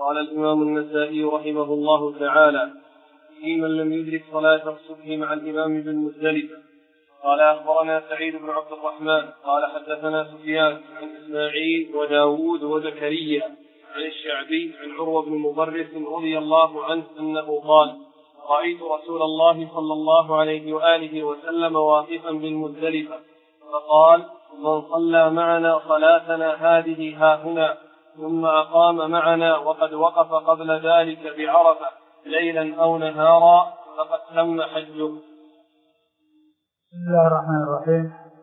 قال الإمام النسائي رحمه الله تعالى: في من لم يدرك صلاة الصبح مع الإمام بالمزدلفة. قال أخبرنا سعيد بن عبد الرحمن قال حدثنا سفيان عن إسماعيل وداود وزكريا عن الشعبي عن عروة بن مضرس رضي الله عنه أنه قال: رأيت رسول الله صلى الله عليه وآله وسلم واقفا بالمزدلفة فقال: من صلى معنا صلاتنا هذه هاهنا ثم أقام معنا وقد وقف قبل ذلك بعرفة ليلا أو نهارا فقد تم حجه. بسم الله الرحمن الرحيم.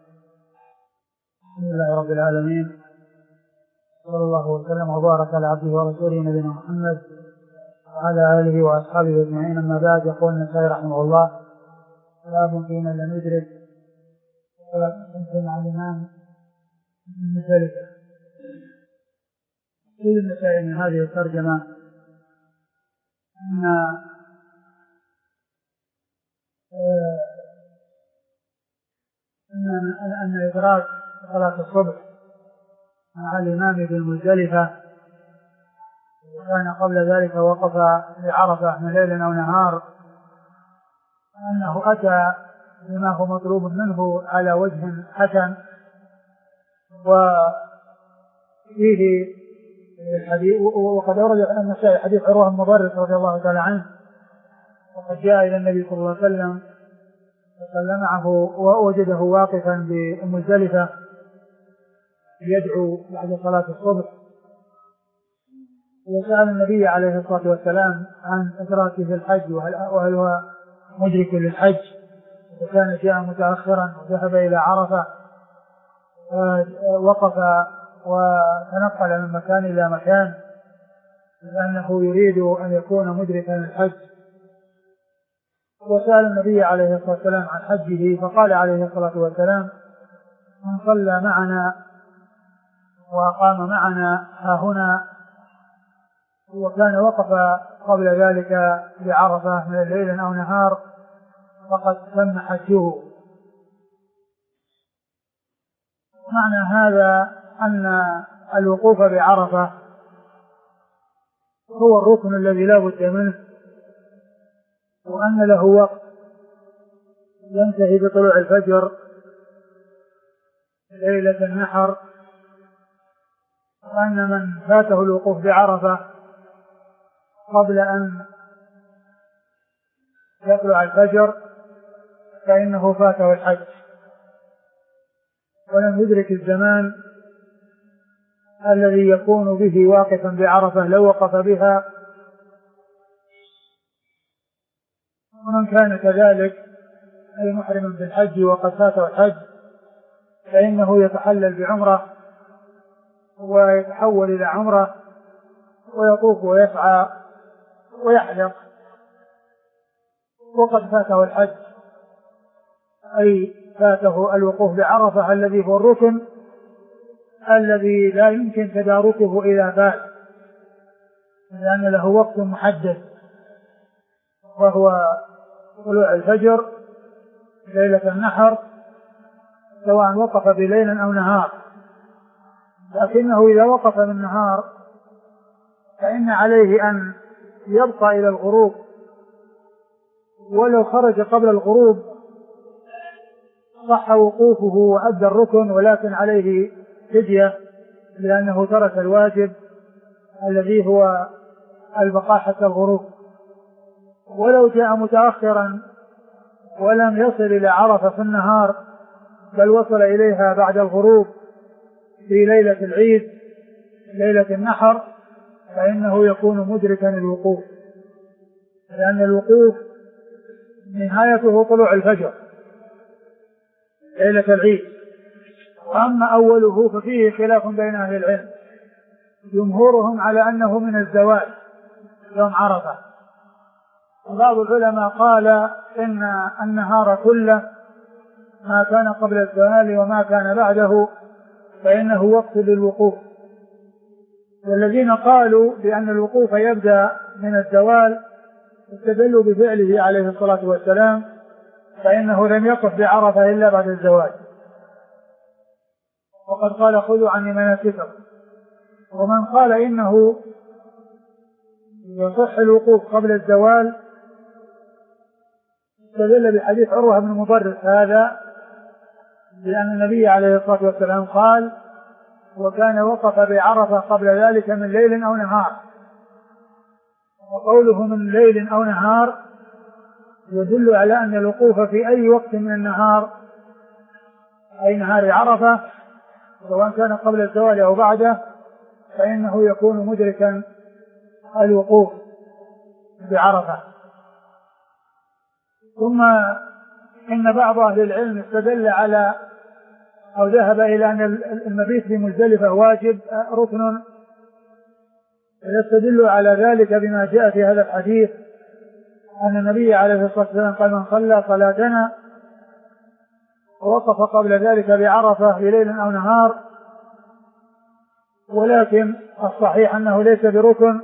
الحمد لله رب العالمين، صلى الله وسلم وبارك على عبده ورسوله نبينا محمد وعلى آله وأصحابه أجمعين. أما بعد، يقول النسائي رحمه الله: باب في من لم يدرك مع الإمام المزدلفة. في المسائل من هذه الترجمة أن إدراك صلاة الصبح مع الإمام بالمزدلفة وكان قبل ذلك وقف بعرفة من ليل أو نهار، أنه أتى بما هو مطلوب منه على وجه حسن. وفيه الحديث، وقد أورد النسائي حديث عروة بن مضرس رضي الله تعالى عنه، وقد جاء إلى النبي صلى الله عليه وسلم فصلى معه ووجده واقفا بمزدلفة يدعو بعد صلاة الصبح، وسأل النبي عليه الصلاة والسلام عن إدراكه في الحج وهل هو مدرك للحج، وكان جاء متأخرا وذهب إلى عرفة ووقف وتنقل من مكان إلى مكان لأنه يريد أن يكون مدركا للحج. وسأل النبي عليه الصلاة والسلام عن حجه فقال عليه الصلاة والسلام: من صلى معنا وقام معنا هاهنا وكان وقف قبل ذلك بعرفة من الليل أو نهار فقد تم حجه. معنى هذا أن الوقوف بعرفة هو الركن الذي لا بد منه، وأن له وقت ينتهي بطلوع الفجر ليلة النحر، وأن من فاته الوقوف بعرفة قبل أن يطلع الفجر فإنه فاته الحج، ولم يدرك الزمان الذي يكون به واقفا بعرفة لو وقف بها. ومن كان كذلك أي محرم بالحج وقد فاته الحج فإنه يتحلل بعمرة ويتحول إلى عمرة ويطوف ويسعى ويحلق وقد فاته الحج، أي فاته الوقوف بعرفة الذي هو الركن الذي لا يمكن تداركه إذا فات، لأن له وقت محدد وهو طلوع الفجر ليلة النحر، سواء وقف بليل أو نهار. لكنه إذا وقف بالنهار فإن عليه أن يبقى إلى الغروب، ولو خرج قبل الغروب صح وقوفه وأدى الركن، ولكن عليه فدية لأنه ترك الواجب الذي هو البقاء حتى الغروب. ولو جاء متأخرا ولم يصل إلى عرفة في النهار بل وصل إليها بعد الغروب في ليلة العيد ليلة النحر فإنه يكون مدركا الوقوف، لأن الوقوف نهايته طلوع الفجر ليلة العيد. وأما أوله ففيه خلاف بين أهل العلم، جمهورهم على أنه من الزوال يوم عرفة، وبعض العلماء قال إن النهار كله ما كان قبل الزوال وما كان بعده فإنه وقت للوقوف. والذين قالوا بأن الوقوف يبدأ من الزوال استدلوا بفعله عليه الصلاة والسلام، فإنه لم يقف بعرفة إلا بعد الزوال، وقد قال: خذوا عني مناسككم. ومن قال إنه يصح الوقوف قبل الزوال استدل بحديث عروة بن مضرس هذا لأن النبي عليه الصلاة والسلام قال وكان وقف بعرفة قبل ذلك من ليل أو نهار، وقوله من ليل أو نهار يدل على أن الوقوف في أي وقت من النهار أي نهار عرفة سواء كان قبل الزوال أو بعده فإنه يكون مدركا الوقوف بعرفة. ثم إن بعض أهل العلم استدل على أو ذهب إلى أن المبيت بمزدلفة واجب ركن، ويستدل على ذلك بما جاء في هذا الحديث أن النبي عليه الصلاة والسلام قال من صلى صلاتنا ووقف قبل ذلك بعرفة بليل أو نهار، ولكن الصحيح أنه ليس بركن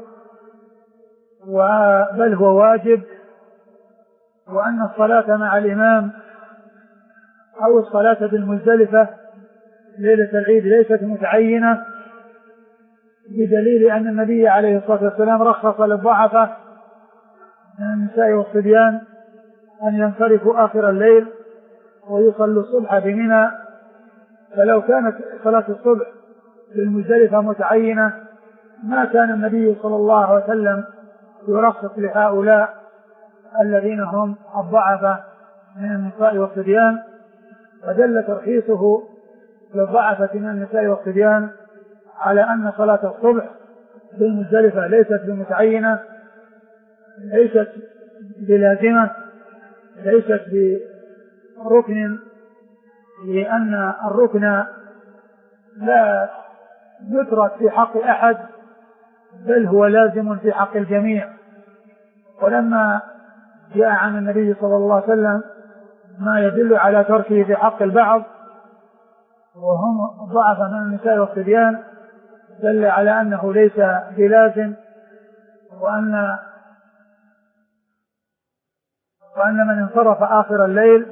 بل هو واجب، وأن الصلاة مع الإمام أو الصلاة بالمزدلفة ليلة العيد ليست متعينة، بدليل أن النبي عليه الصلاة والسلام رخص للضعفاء من النساء والصبيان أن ينصرفوا آخر الليل ويصلوا الصبح بمنى، فلو كانت صلاة الصبح بالمزدلفة متعينة ما كان النبي صلى الله عليه وسلم يرخص لهؤلاء الذين هم الضعفاء من النساء والصبيان، فدل ترخيصه للضعفة من النساء والصبيان على أن صلاة الصبح بالمزدلفة ليست بمتعينة، ليست بلازمة، ليست بركن، لأن الركن لا يترك في حق أحد بل هو لازم في حق الجميع. ولما جاء عن النبي صلى الله عليه وسلم ما يدل على تركه في حق البعض وهم ضعف من النساء والصبيان دل على أنه ليس بلازم، وأن من انصرف آخر الليل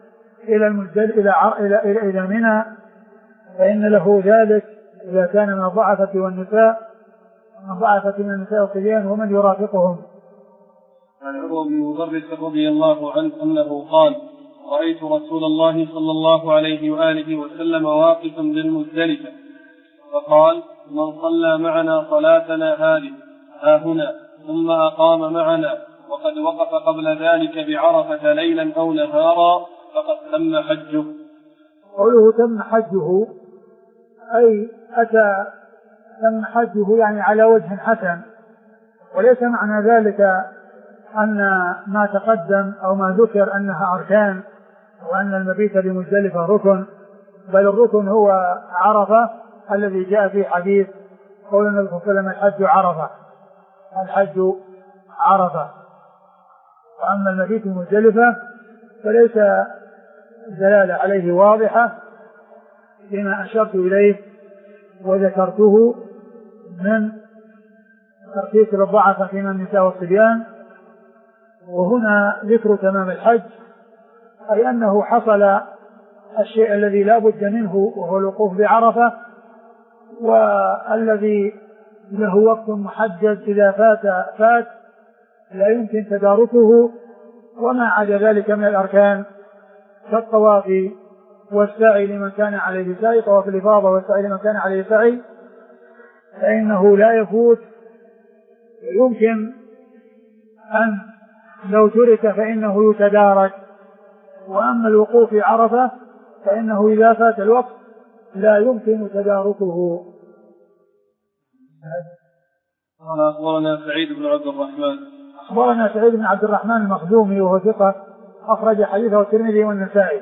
إلى منى فإن له ذلك إذا كان من الضعفة والنساء والصبيان ومن يرافقهم. عن عروة بن مضرس رضي الله عنه أنه قال رأيت رسول الله صلى الله عليه وآله وسلم واقفا بالمزدلفة فقال من صلى معنا صلاتنا هذه هنا ثم أقام معنا وقد وقف قبل ذلك بعرفة ليلا أو نهارا فقد تم حجه. قوله تم حجه أي أتى تم حجه يعني على وجه حسن، وليس معنى ذلك أن ما تقدم أو ما ذكر أنها أركان وأن المبيت بمزدلفة ركن، بل الركن هو عرفة الذي جاء في حديث قول النبي صلى الله عليه وسلم الحج عرفة. وأما المبيت بمزدلفة فليس دلالة عليه واضحة فيما أشرت إليه وذكرته من ترخيص للضعفاء من النساء والصبيان. وهنا ذكر تمام الحج أي أنه حصل الشيء الذي لا بد منه وهو الوقوف بعرفة، والذي له وقت محدد إذا فات لا يمكن تداركه، وما عدا ذلك من الأركان كالطواف والسعي لمن كان عليه سعي، طواف الإفاضة والسعي لمن كان عليه سعي فإنه لا يفوت، يمكن أن لو ترك فإنه يتدارك. وأما الوقوف في عرفة فإنه إذا فات الوقت لا يمكن تداركه. قال أخبرنا سعيد بن عبد الرحمن المخزومي وهو ثقة أخرج حديثه الترمذي والنسائي.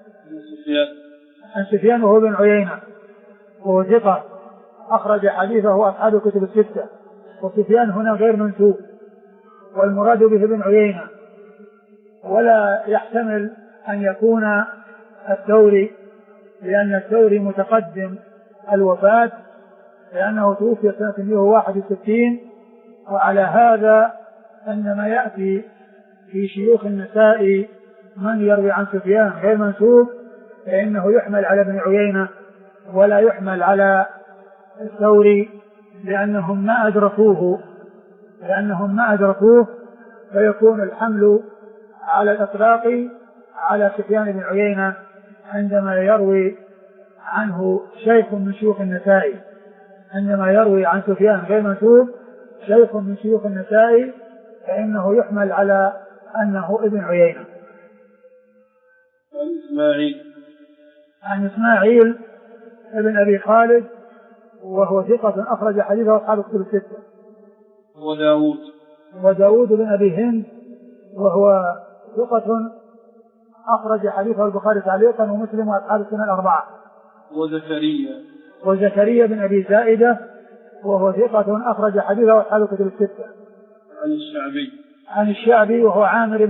عن سفيان وهو بن عيينة وهو ثقة أخرج حديثه أصحاب الكتب الستة. وسفيان هنا غير منسوب والمراد به ابن عيينة، ولا يحتمل أن يكون الثوري لأن الثوري متقدم الوفاة لأنه توفي سنة 161. وعلى هذا أنما يأتي في شيوخ النساء من يروي عن سفيان غير منسوب فإنه يحمل على ابن عيينة ولا يحمل على الثوري لأنهم ما أدركوه لأنهم ما أدركوه، فيكون الحمل على الإطلاق على سفيان بن عيينة عندما يروي عنه شيخ من شيوخ النسائي، عندما يروي عن سفيان غير منسوب شيخ من شيوخ النسائي فإنه يحمل على أنه ابن عيينة. عن إسماعيل ابن أبي خالد وهو ثقة أخرج حديثه أصحاب الكتب الستة. وداود بن أبي هند وهو ثقة أخرج حديثه البخاري تعليقا ومسلم وأصحاب السنة الأربعة. وزكريا بن أبي زائدة وهو ثقة أخرج حديثه أصحاب الكتب الستة. عن الشعبي وهو عامر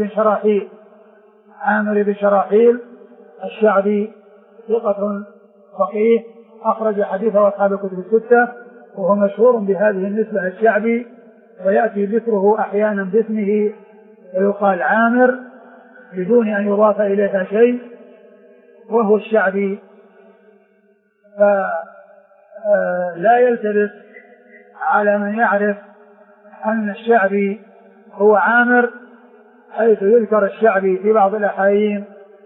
بن شراحيل الشعبي ثقة فقيه أخرج حديثه أصحاب الكتب الستة، وهو مشهور بهذه النسبة الشعبي، ويأتي ذكره أحيانا باسمه ويقال عامر بدون أن يضاف إليها شيء، وهو الشعبي. فلا يلتبس على من يعرف أن الشعبي هو عامر، حيث يذكر الشعبي في بعض الأحايين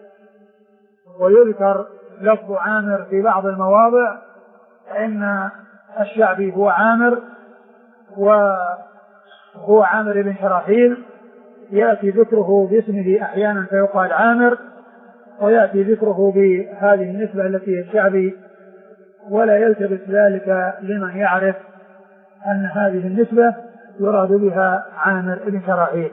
ويذكر لفظ عامر في بعض المواضع، فإن الشعبي هو عامر، وهو عامر بن شراحيل، يأتي ذكره باسمه أحيانا فيقال عامر، ويأتي ذكره بهذه النسبة التي هي الشعبي، ولا يلتبس ذلك لمن يعرف أن هذه النسبة يراد بها عامر بن شراحيل.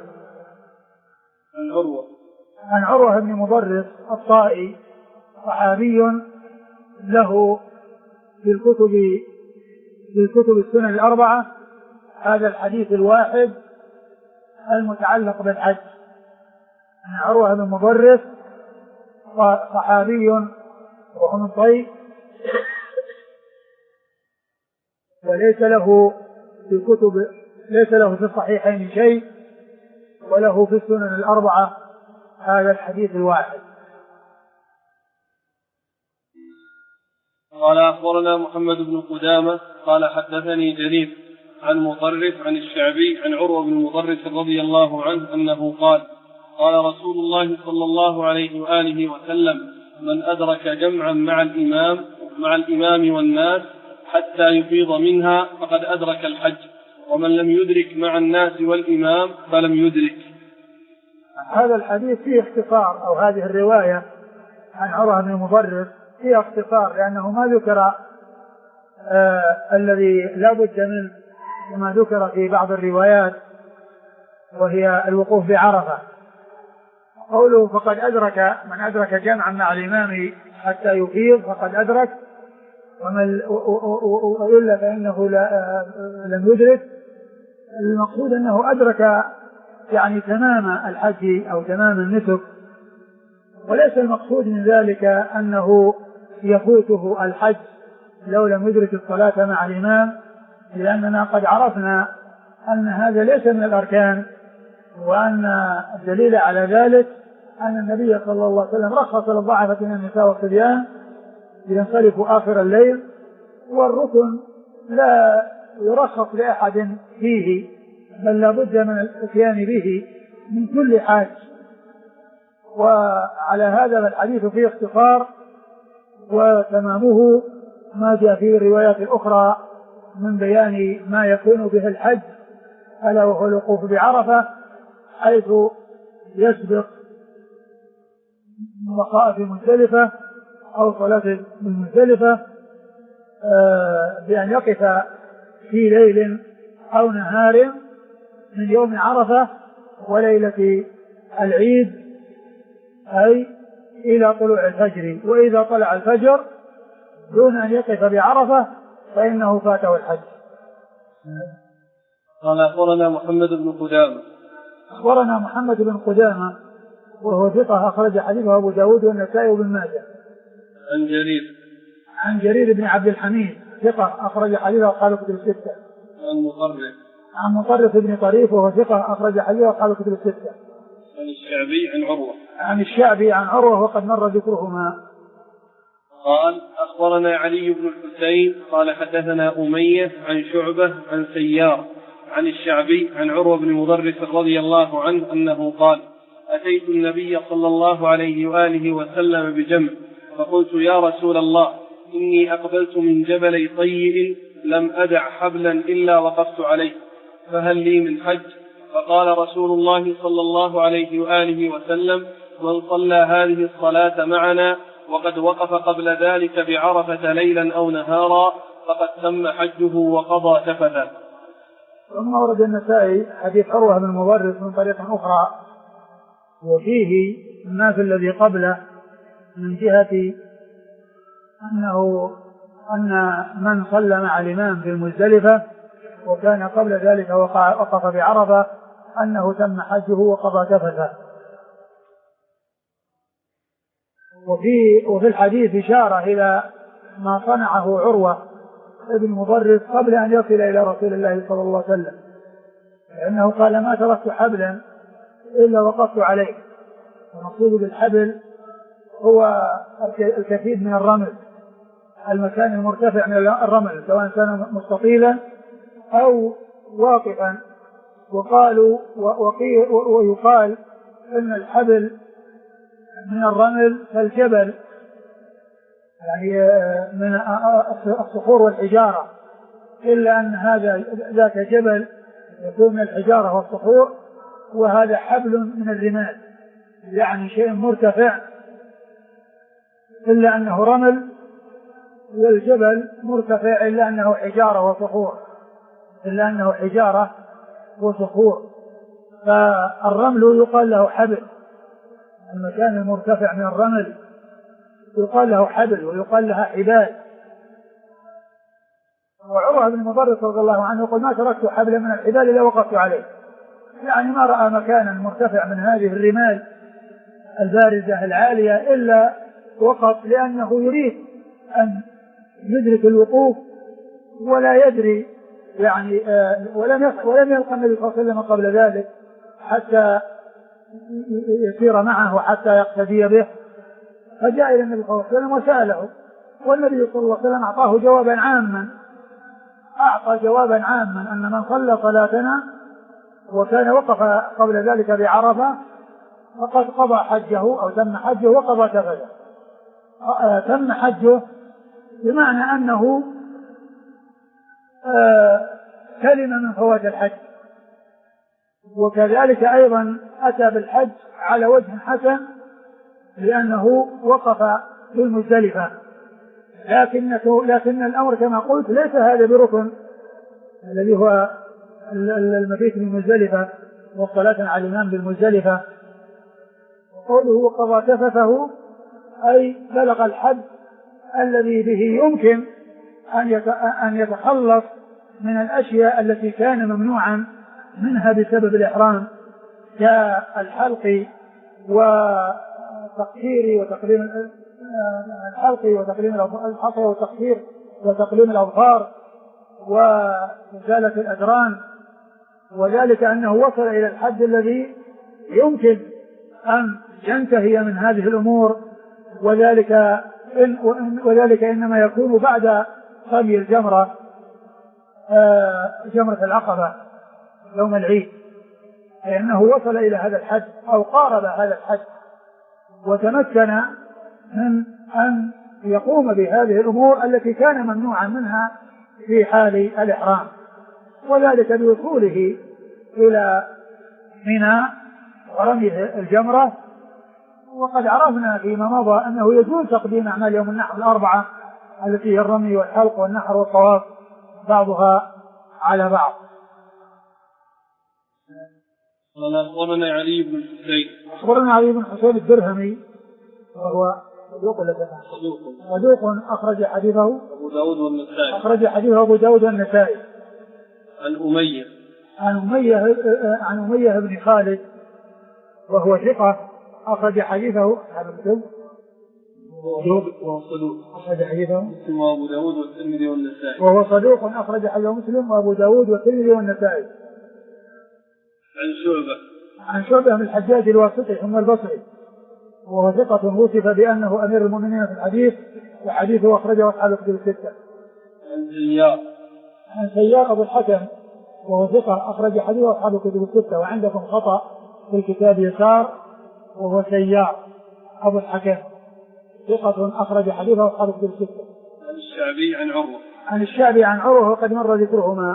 عن عروة بن مضرس الطائي صحابي له في الكتب السنن الأربعة هذا الحديث الواحد المتعلق بالحج. عن عروة بن مضرس صحابي وهو من طي، وليس له في الصحيحين شيء، وله في السنن الأربعة هذا الحديث الواحد. قال أخبرنا محمد بن قدامة قال حدثني جرير عن مطرف عن الشعبي عن عروة بن مطرف رضي الله عنه أنه قال قال رسول الله صلى الله عليه وآله وسلم من أدرك جمعا مع الإمام والناس حتى يفيض منها فقد أدرك الحج، ومن لم يدرك مع الناس والإمام فلم يدرك. هذا الحديث فيه اختصار، أو هذه الرواية عن عروة بن مضرس فيه اختصار، لأنه ما ذكر الذي لا بد منه كما ذكر في بعض الروايات، وهي الوقوف بعرفة. قوله فقد أدرك، من أدرك جمعا مع الإمام حتى يفيض فقد أدرك، وإلا فإنه لم يدرك. المقصود أنه أدرك يعني تمام الحج أو تمام النسك، وليس المقصود من ذلك أنه يفوته الحج لو لم يدرك الصلاة مع الإمام، لأننا قد عرفنا أن هذا ليس من الأركان، وأن الدليل على ذلك أن النبي صلى الله عليه وسلم رخص للضعفة من النساء والصبيان ينصرفوا آخر الليل، والركن لا يرخص لأحد فيه، بل لا بد من الاتيان به من كل حاج. وعلى هذا الحديث فيه اختصار، وتمامه ما جاء في الروايات الأخرى من بيان ما يكون به الحج، ألا وهو الوقوف بعرفة، حيث يسبق مصائف مزدلفة أو صلاة المزدلفة بأن يقف في ليل أو نهار من يوم عرفة وليلة العيد، أي إلى طلوع الفجر، وإذا طلع الفجر دون أن يقف بعرفة فإنه فاته الحج. قال أخبرنا محمد بن قدامة. أخبرنا محمد بن قدامة وهو ثقة أخرج حديثه أبو داود والنسائي وابن ماجه. عن جرير بن عبد الحميد ثقة أخرج حديثه أصحاب الكتب الستة. عن مطرف بن طريف وهو ثقة أخرج حديثه أصحاب الكتب الستة. عن الشعبي عن عروة وقد مر ذكرهما. قال أخبرنا علي بن الحسين قال حدثنا أمية عن شعبة عن سيار عن الشعبي عن عروة بن مضرس رضي الله عنه أنه قال: أتيت النبي صلى الله عليه وآله وسلم بجمع فقلت: يا رسول الله، إني أقبلت من جبلي طيء لم أدع حبلا إلا وقفت عليه، فهل لي من حج؟ فقال رسول الله صلى الله عليه وآله وسلم: من صلى هذه الصلاة معنا وقد وقف قبل ذلك بعرفة ليلا أو نهارا فقد تم حجه وقضى تفثا. ثم ورد النسائي حديث عروة بن مضرس من طريق أخرى وفيه ما في الذي قبله من جهة أن من صلى مع الإمام في المزدلفة وكان قبل ذلك وقف بعرفة أنه تم حجه وقضى تفثه. وفي الحديث إشارة إلى ما صنعه عروة بن مضرس قبل أن يصل إلى رسول الله صلى الله عليه وسلم، لأنه قال: ما تركت حبلا إلا وقفت عليه. المقصود بالحبل هو الكثير من الرمل، المكان المرتفع من الرمل سواء كان مستطيلا أو واقفا. ويقال إن الحبل من الرمل كالجبل، يعني من الصخور والحجارة، إلا أن هذا ذاك جبل يكون من الحجارة والصخور، وهذا حبل من الرمال، يعني شيء مرتفع إلا أنه رمل، والجبل مرتفع إلا أنه حجارة وصخور، فالرمل يقال له حبل، المكان المرتفع من الرمل يقال له حبل ويقال لها حبال. وعروة بن مضرس رضي الله عنه يقول: ما تركت حبلا من الحبال إلا وقفت عليه، يعني ما رأى مكانا مرتفع من هذه الرمال البارزة العالية إلا وقف، لأنه يريد أن يدرك الوقوف ولا يدري، يعني ولم يلقى النبي صلى الله عليه وسلم قبل ذلك حتى يسير معه وحتى يقتدي به، فجاء إلى النبي صلى الله عليه وسلم وسأله، والنبي صلى الله عليه وسلم أعطاه جوابا عاما أن من صلى صلاتنا وكان وقف قبل ذلك بعرفة فقد قضى حجه أو تم حجه وقضى تفثه. تم حجه بمعنى أنه سلم من فوات الحج، وكذلك أيضا أتى بالحج على وجه حسن لأنه وقف في المزدلفة، لكن الأمر كما قلت ليس هذا بركن الذي هو المبيت بالمزدلفة والصلاة على الإمام بالمزدلفة. وقوله وقضى تفثه أي بلغ الحد الذي به يمكن أن يتخلص من الأشياء التي كان ممنوعا منها بسبب الإحرام، كالحلق وتقصير وتقليم الحلق وتقليم الأظفار وإزالة الأدران، وذلك أنه وصل إلى الحد الذي يمكن أن ينتهي من هذه الأمور، وذلك إنما يكون بعد رمي الجمرة جمرة العقبة يوم العيد، أي أنه وصل إلى هذا الحد أو قارب هذا الحد وتمكن من أن يقوم بهذه الأمور التي كان ممنوعا منها في حال الإحرام، وذلك بوصوله إلى منى ورمي الجمرة. وقد عرفنا فيما مضى أنه يجوز تقديم أعمال يوم النحر الأربعة التي هي الرمي والحلق والنحر والطواف بعضها على بعض. أخبرنا علي بن الحسين الدرهمي وهو صدوق أخرج حديثه أبو داود والنسائي. عن أمية بن خالد وهو ثقة أخرج حديثه أخرج حديثه مسلم وأبو داود والترمذي والنسائي، وهو صدوق أخرج حديثه مسلم وأبو داود والترمذي والنسائي. عن شعبة بن الحجاج الواسطي ثم البصري وهو ثقة وصف بأنه أمير المؤمنين في الحديث، وحديثه أخرجه أصحاب الكتب الستة. عن سيار أبو الحكم وهو ثقة أخرج حديثه أصحاب الكتب الستة. وعندكم خطأ في الكتاب يسار وهو سيار أبو الحكم ثقة أخرج حديثه أصحاب الكتب الستة. عن الشعبي عن عروة. عن الشعبي عن عروة وقد مر ذكرهما.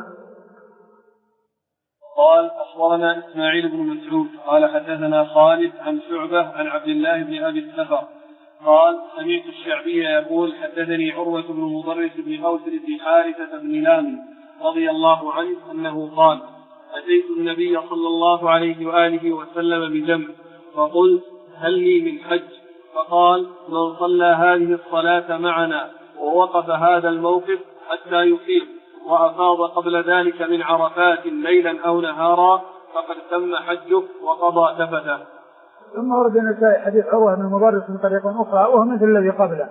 قال أخبرنا إسماعيل بن مسعود قال حدثنا خالد عن شعبة عن عبد الله بن أبي السفر قال سمعت الشعبي يقول حدثني عروة بن مضرس بن أوس بن حارثة بن لامي رضي الله عنه أنه قال أتيت النبي صلى الله عليه وآله وسلم بجمع فقلت هل لي من حج؟ فقال من صلى هذه الصلاة معنا ووقف هذا الموقف حتى يفيض وأفاض قبل ذلك من عرفات ليلا أو نهارا فقد تم حجه وقضى تفته. ثم ورد النسائي حديث عروة بن مضرس من طريق أخرى وهو مثل الذي قبله.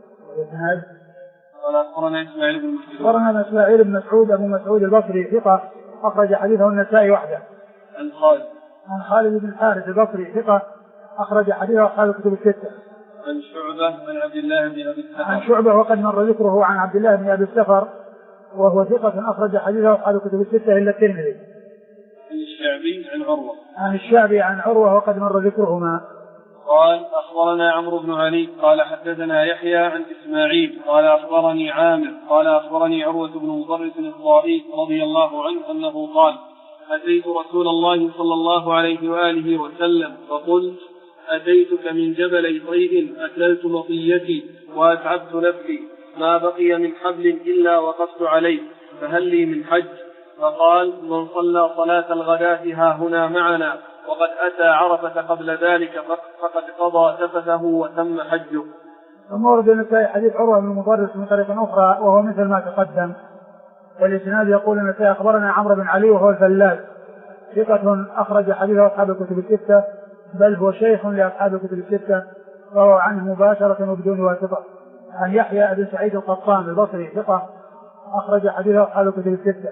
قال أخبرنا إسماعيل بن مسعود. أخبرنا إسماعيل بن مسعود أبو مسعود البصري ثقة أخرج حديثه النسائي وحده. عن خالد بن الحارث البصري ثقة أخرج حديثه أصحاب الكتب الستة. عن شعبة عن عبد الله بن أبي السفر. عن شعبة وقد مر ذكره عن عبد الله بن أبي السفر وهو ثقة أخرج حديثه أصحاب الكتب الستة إلا الترمذي. عن الشعبي عن عروة. عن الشعبي عن عروة وقد مر ذكرهما. قال أخبرنا عمرو بن علي قال حدثنا يحيى عن إسماعيل قال أخبرني عامر قال أخبرني عروة بن مضرس الضائي رضي الله عنه أنه قال أتيت رسول الله صلى الله عليه وآله وسلم فقلت أتيتك من جبلي طيء أكلت مطيتي وأتعبت نفسي ما بقي من حبل إلا وقفت عليه فهل لي من حج؟ فقال من صلى صلاة الغداة ها هنا معنا وقد أتى عرفة قبل ذلك فقد قضى تفته وتم حجه. ثم ورد النسائي حديث عروة بن مضرس من طريق أخرى وهو مثل ما تقدم. والإسناد يقول النسائي أخبرنا عمرو بن علي وهو الفلاس ثقة أخرج حديثه أصحاب الكتب الستة بل هو شيخ لأصحاب الكتب الستة روى عنه مباشرة وبدون واسطة. عن يحيى بن سعيد القطان البصري ثقة أخرج حديثه أصحاب الكتب الستة.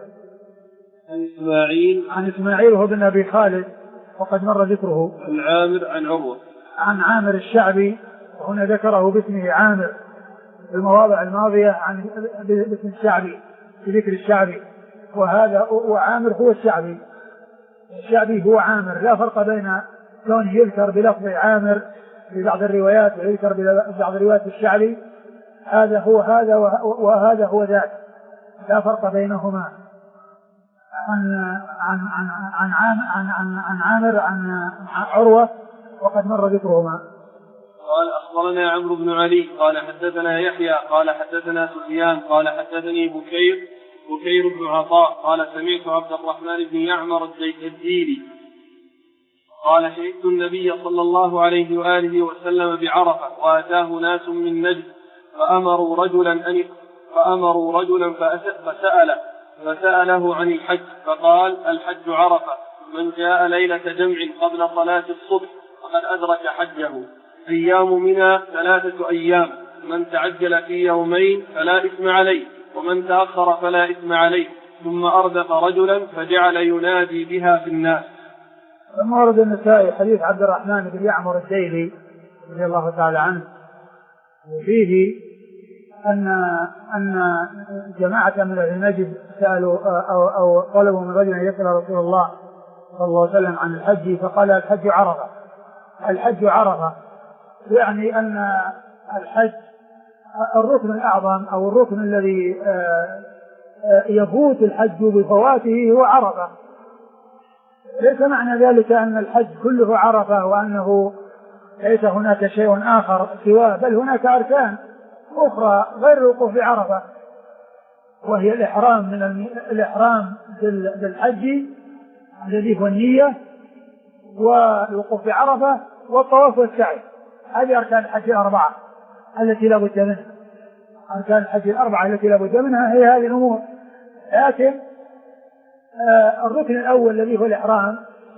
عن إسماعيل وهو بن أبي خالد وقد مر ذكره. عن عامر عن عروة. عن عامر الشعبي وهنا ذكره باسمه عامر في المواضع الماضية عن باسم الشعبي بذكر الشعبي وهذا وعامر هو الشعبي. الشعبي هو عامر لا فرق بين كونه يذكر بلفظ عامر في بعض الروايات ويذكر ببعض الروايات الشعبي. هذا هو هذا وهذا هو ذاك لا فرق بينهما. عن عامر عن عروة وقد مر ذكرهما. قال أخبرنا عمرو بن علي قال حدثنا يحيى قال حدثنا سفيان قال حدثني بكير بن عطاء قال سمعت عبد الرحمن بن يعمر الديلي قال شهدت النبي صلى الله عليه وآله وسلم بعرفة وأتاه ناس من نجد فأمروا رجلا فسأله عن الحج فقال الحج عرفة من جاء ليلة جمع قبل صلاة الصبح فقد أدرك حجه أيام منها 3 أيام من تعجل في يومين فلا إثم عليه ومن تأخر فلا إثم عليه ثم أردف رجلا فجعل ينادي بها في الناس. ثم ورد النسائي حديث عبد الرحمن بن يعمر الديلي رضي الله تعالى عنه وفيه أن جماعة من أهل نجد سألوا أو طلبوا من رجل أن يسأل رسول الله صلى الله عليه وسلم عن الحج فقال الحج عرفة. الحج عرفة يعني أن الحج الركن الأعظم أو الركن الذي يفوت الحج بفواته هو عرفة. ليس معنى ذلك أن الحج كله عرفة وأنه ليس هناك شيء آخر سواه بل هناك أركان أخرى غير الوقوف بعرفة وهي الإحرام بالحج الذي هو النية والوقوف بعرفة والطواف والسعي. هذه أركان الحج الأربعة التي لا بد منها. أركان الحج الأربعة التي لا بد منها هي هذه الأمور. لكن الركن الأول الذي هو الإحرام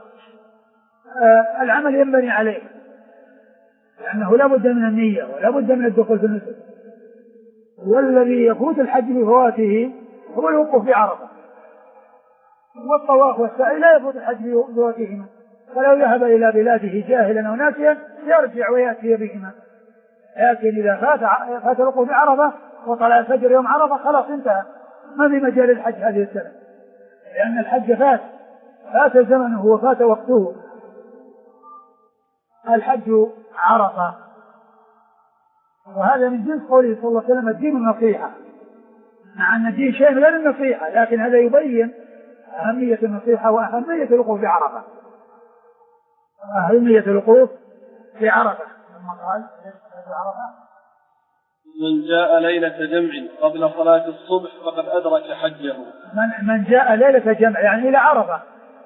العمل ينبني عليه لأنه لا بد من النية ولا بد من الدخول في النسك. والذي يفوت الحج بفواته هو الوقوف بعرفة والطواف والسعي لا يفوت الحج بفواتهما فلو ذهب إلى بلاده جاهلا أو ناسيا يرجع ويأتي بهما. لكن إذا فات الوقوف بعرفة وطلع الفجر يوم عرفة خلاص انتهى ما في مجال الحج هذه السنة لأن الحج فات زمنه وفات وقته. الحج عرفة، وهذا من جنس قوله صلى الله عليه وسلم الدين النصيحة، مع أن الدين شيء غير النصيحة، لكن هذا يبين أهمية النصيحة وأهمية الوقوف في عرفة. أهمية الوقوف في عرفة. من جاء ليلة جمع قبل صلاة الصبح فقد أدرك حجه. من جاء ليلة جمع يعني إلى عرفة.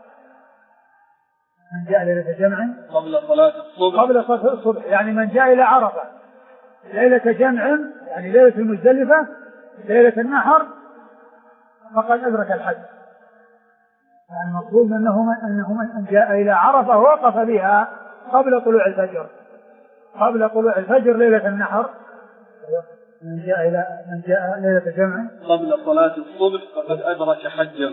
من جاء ليلة جمع قبل صلاة الصبح يعني من جاء إلى عرفة ليلة جمع يعني ليلة المزدلفة ليلة النحر فقد أدرك الحج. يعني المقصود أنه من جاء إلى عرفة ووقف بها قبل طلوع الفجر ليلة النحر. من جاء ليلة جمع قبل صلاة الصبح فقد أدرك حجه.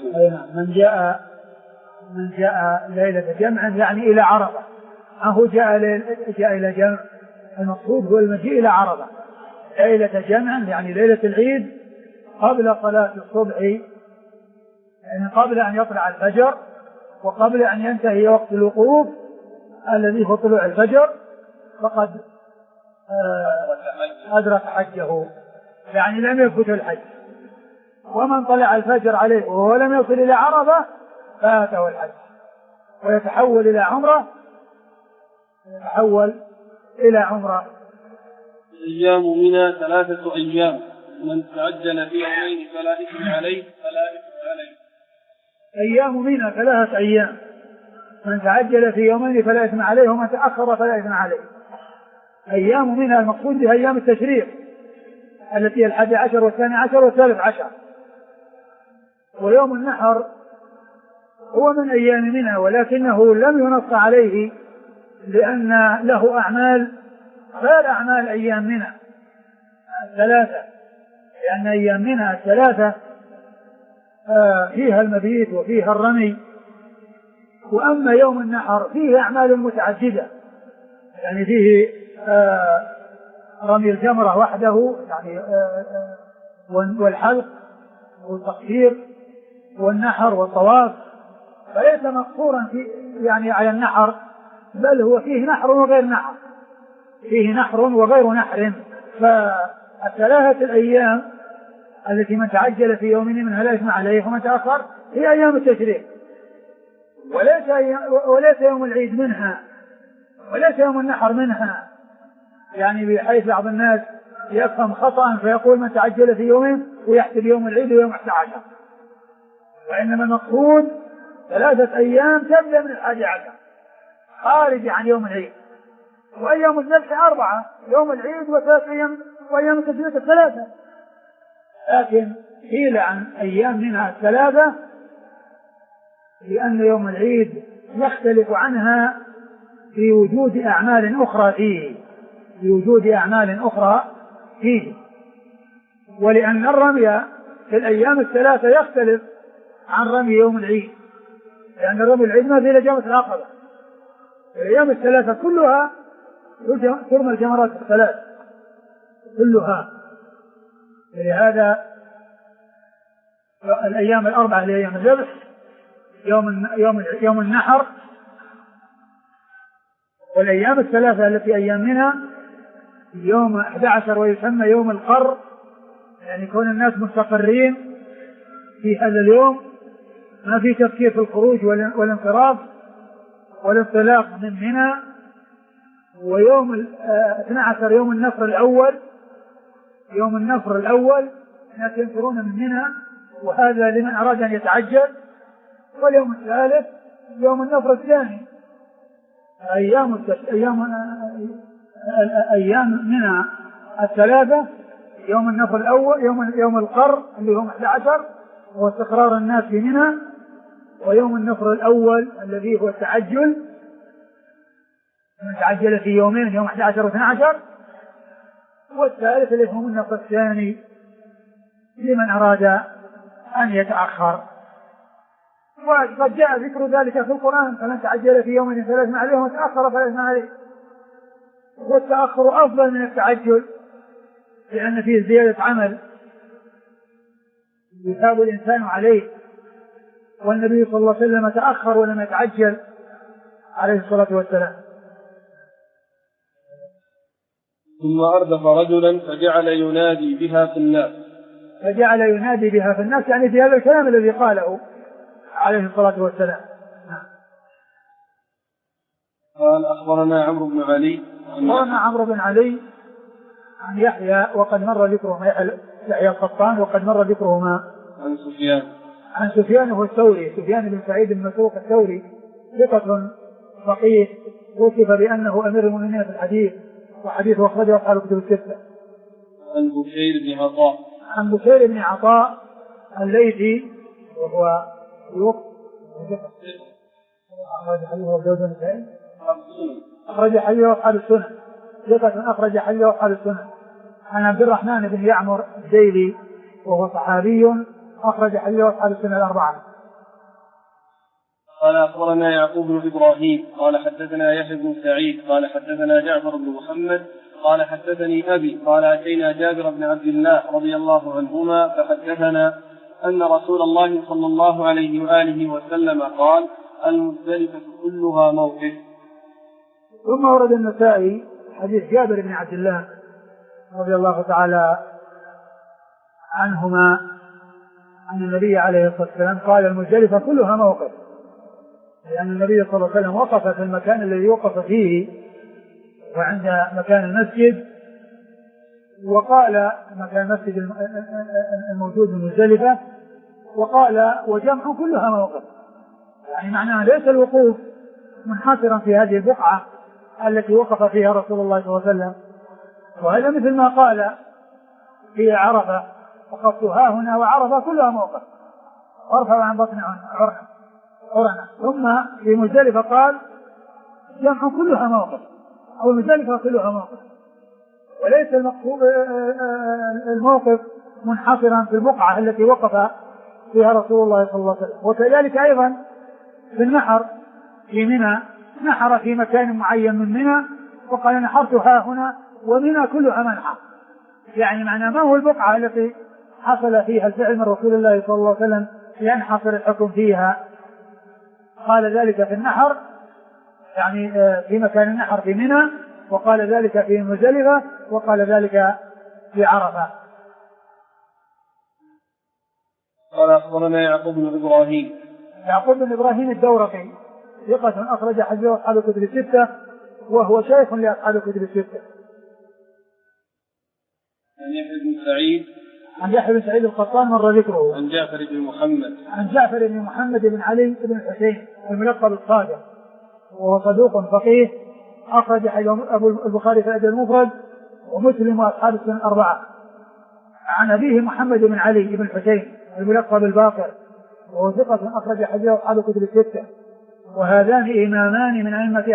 من جاء ليلة جمع يعني إلى عرفة، أهو جاء إلى جمع. المقصود هو المجيء إلى عرفة ليلة جمع يعني ليلة العيد قبل صلاة الصبح، يعني قبل أن يطلع الفجر وقبل أن ينتهي وقت الوقوف الذي هو طلوع الفجر فقد أدرك حجه، يعني لم يفوت الحج. ومن طلع الفجر عليه وهو لم يصل إلى عرفة فاته الحج ويتحول إلى عمرة. أيام منى 3 أيام، من تعجل في يومين فلا إثم عليه. أيام منى 3 أيام، من تعجل في يومين فلا إثم عليه ومن تأخر فلا إثم عليه. أيام منى المقصود بها أيام التشريق التي 11 و12 و13، ويوم النحر هو من أيام منى ولكنه لم ينص عليه لأن له أعمال غير أعمال أيام منى 3، لأن أيام منى 3 فيها المبيت وفيها الرمي، وأما يوم النحر فيه أعمال متعددة، يعني فيه رمي الجمرة وحده يعني والحلق والتقصير والنحر والطواف، فليس مقصورا يعني على النحر، بل هو فيه نحر وغير نحر، فيه نحر وغير نحر. ف3 الأيام التي من تعجل في يوم منها لا إثم عليه ومن تأخر هي أيام التشريق، وليس يوم العيد منها وليس يوم النحر منها، يعني بحيث بعض الناس يفهم خطأ فيقول من تعجل في يوم ويحسب يوم العيد ويوم 11، وإنما المقصود 3 أيام تبدأ من 11 خارج عن يوم العيد، وأيام الذبح 4 يوم العيد و3 أيام وأيام التشريق 3، لكن قيل عن أيام منها 3 لأن يوم العيد يختلف عنها في وجود أعمال أخرى فيه، ولأن الرمي في الأيام 3 يختلف عن رمي يوم العيد، لأن رمي العيد ما فيه إلا جمرة العقبة، الأيام 3 كلها ترمى الجمرات 3 كلها. لهذا الأيام 4 لأيام الذبح، يوم النحر، والأيام 3 التي أيام منها يوم 11 ويسمى يوم القر، يعني يكون الناس مستقرين في هذا اليوم، ما في تفكير في الخروج والانصراف والانطلاق من منى. ويوم 12 يوم النفر الأول الناس ينفرون من منى، وهذا لمن أراد أن يتعجل. واليوم الثالث يوم النفر الثاني. أيام منى 3 يوم النفر الأول يوم القر اللي هو 11 هو استقرار الناس في منى، ويوم النفر الأول الذي هو التعجل، من تعجل في يومين يوم 11 و12، والثالث اللي هو النفر الثاني لمن أراد أن يتأخر. وقد جاء ذكر ذلك في القرآن، فمن تعجل في يوم فلا إثم عليه ومن تأخر فلا إثم عليه، والتأخر أفضل من التعجل لأن فيه زيادة عمل يثاب الإنسان عليه، والنبي صلى الله عليه وسلم تأخر ولم يتعجل عليه الصلاة والسلام. ثم أردف رجلا فجعل ينادي بها في الناس. فجعل ينادي بها في الناس يعني في هذا الكلام الذي قاله عليه الصلاة والسلام. قال أخبرنا عمرو بن علي. أخبرنا عمرو بن علي عن يحيى وقد مر ذكرهما، يحيى القطان وقد مر ذكرهما. عن سفيان هو الثوري، سفيان بن سعيد بن مسروق الثوري، ثقة فقيه وصف بأنه أمير المؤمنين في الحديث، وحديث أخرجه أصحاب الكتب الستة. عن بشير بن عطاء الليثي وهو أخرج حديثه أصحاب السنن، ثقة أخرج حديثه أصحاب السنن. عن عبد الرحمن بن يعمر الديلي وهو صحابي أخرج حديثه أصحاب السنن الأربعة. قال أخبرنا يعقوب بن إبراهيم قال حدثنا يحيى بن سعيد قال حدثنا جعفر بن محمد قال حدثني أبي قال أتينا جابر بن عبد الله رضي الله عنهما فحدثنا أن رسول الله صلى الله عليه وآله وسلم قال المزدلفة كلها موقف. ثم ورد النسائي حديث جابر بن عبد الله رضي الله تعالى عنهما أن النبي عليه الصلاة والسلام قال المزدلفة كلها موقف، لأن النبي صلى الله عليه وسلم وقف في المكان الذي وقف فيه وعند مكان المسجد، وقال مكان المسجد الموجود بمزدلفة، وقال وجمع كلها موقف، يعني معناه ليس الوقوف منحصرا في هذه البقعة التي وقف فيها رسول الله صلى الله عليه وسلم، وهذا مثل ما قال في عرفة وقفتها هنا وعرفة كلها موقف وارفع عن بطن عرنا، ثم في مزدلفة قال جمع كلها موقف أو مزدلفة كلها موقف، وليس الموقف منحصرا في البقعة التي وقف فيها رسول الله صلى الله عليه وسلم. وكذلك أيضا في النحر في منى نحر في مكان معين من منى وقال نحرتها هنا ومنى كلها منحر، يعني معنى ما هو البقعة التي حصل فيها الفعل من رسول الله صلى الله عليه وسلم ينحصر الحكم فيها. قال ذلك في النحر يعني في مكان النحر في منى، وقال ذلك في مزدلفة، وقال ذلك في عرفة. قال أخبرنا يعقوب بن إبراهيم الدورقي ثقة أخرج حديثه أصحاب الكتب الستة وهو شيخ لأصحاب الكتب الستة. عن يحيى بن سعيد القطان مر ذكره. عن جعفر بن محمد بن علي بن الحسين الملقب الصادق وهو صدوق فقيه أخرج حديثه أبو البخاري في الأدب المفرد ومسلم وأصحاب السنن الأربعة. عن أبيه محمد بن علي بن الحسين الملقب الباقر وهو ثقة أخرج حديثه أصحاب الكتب الستة. وهذان إمامان من أئمة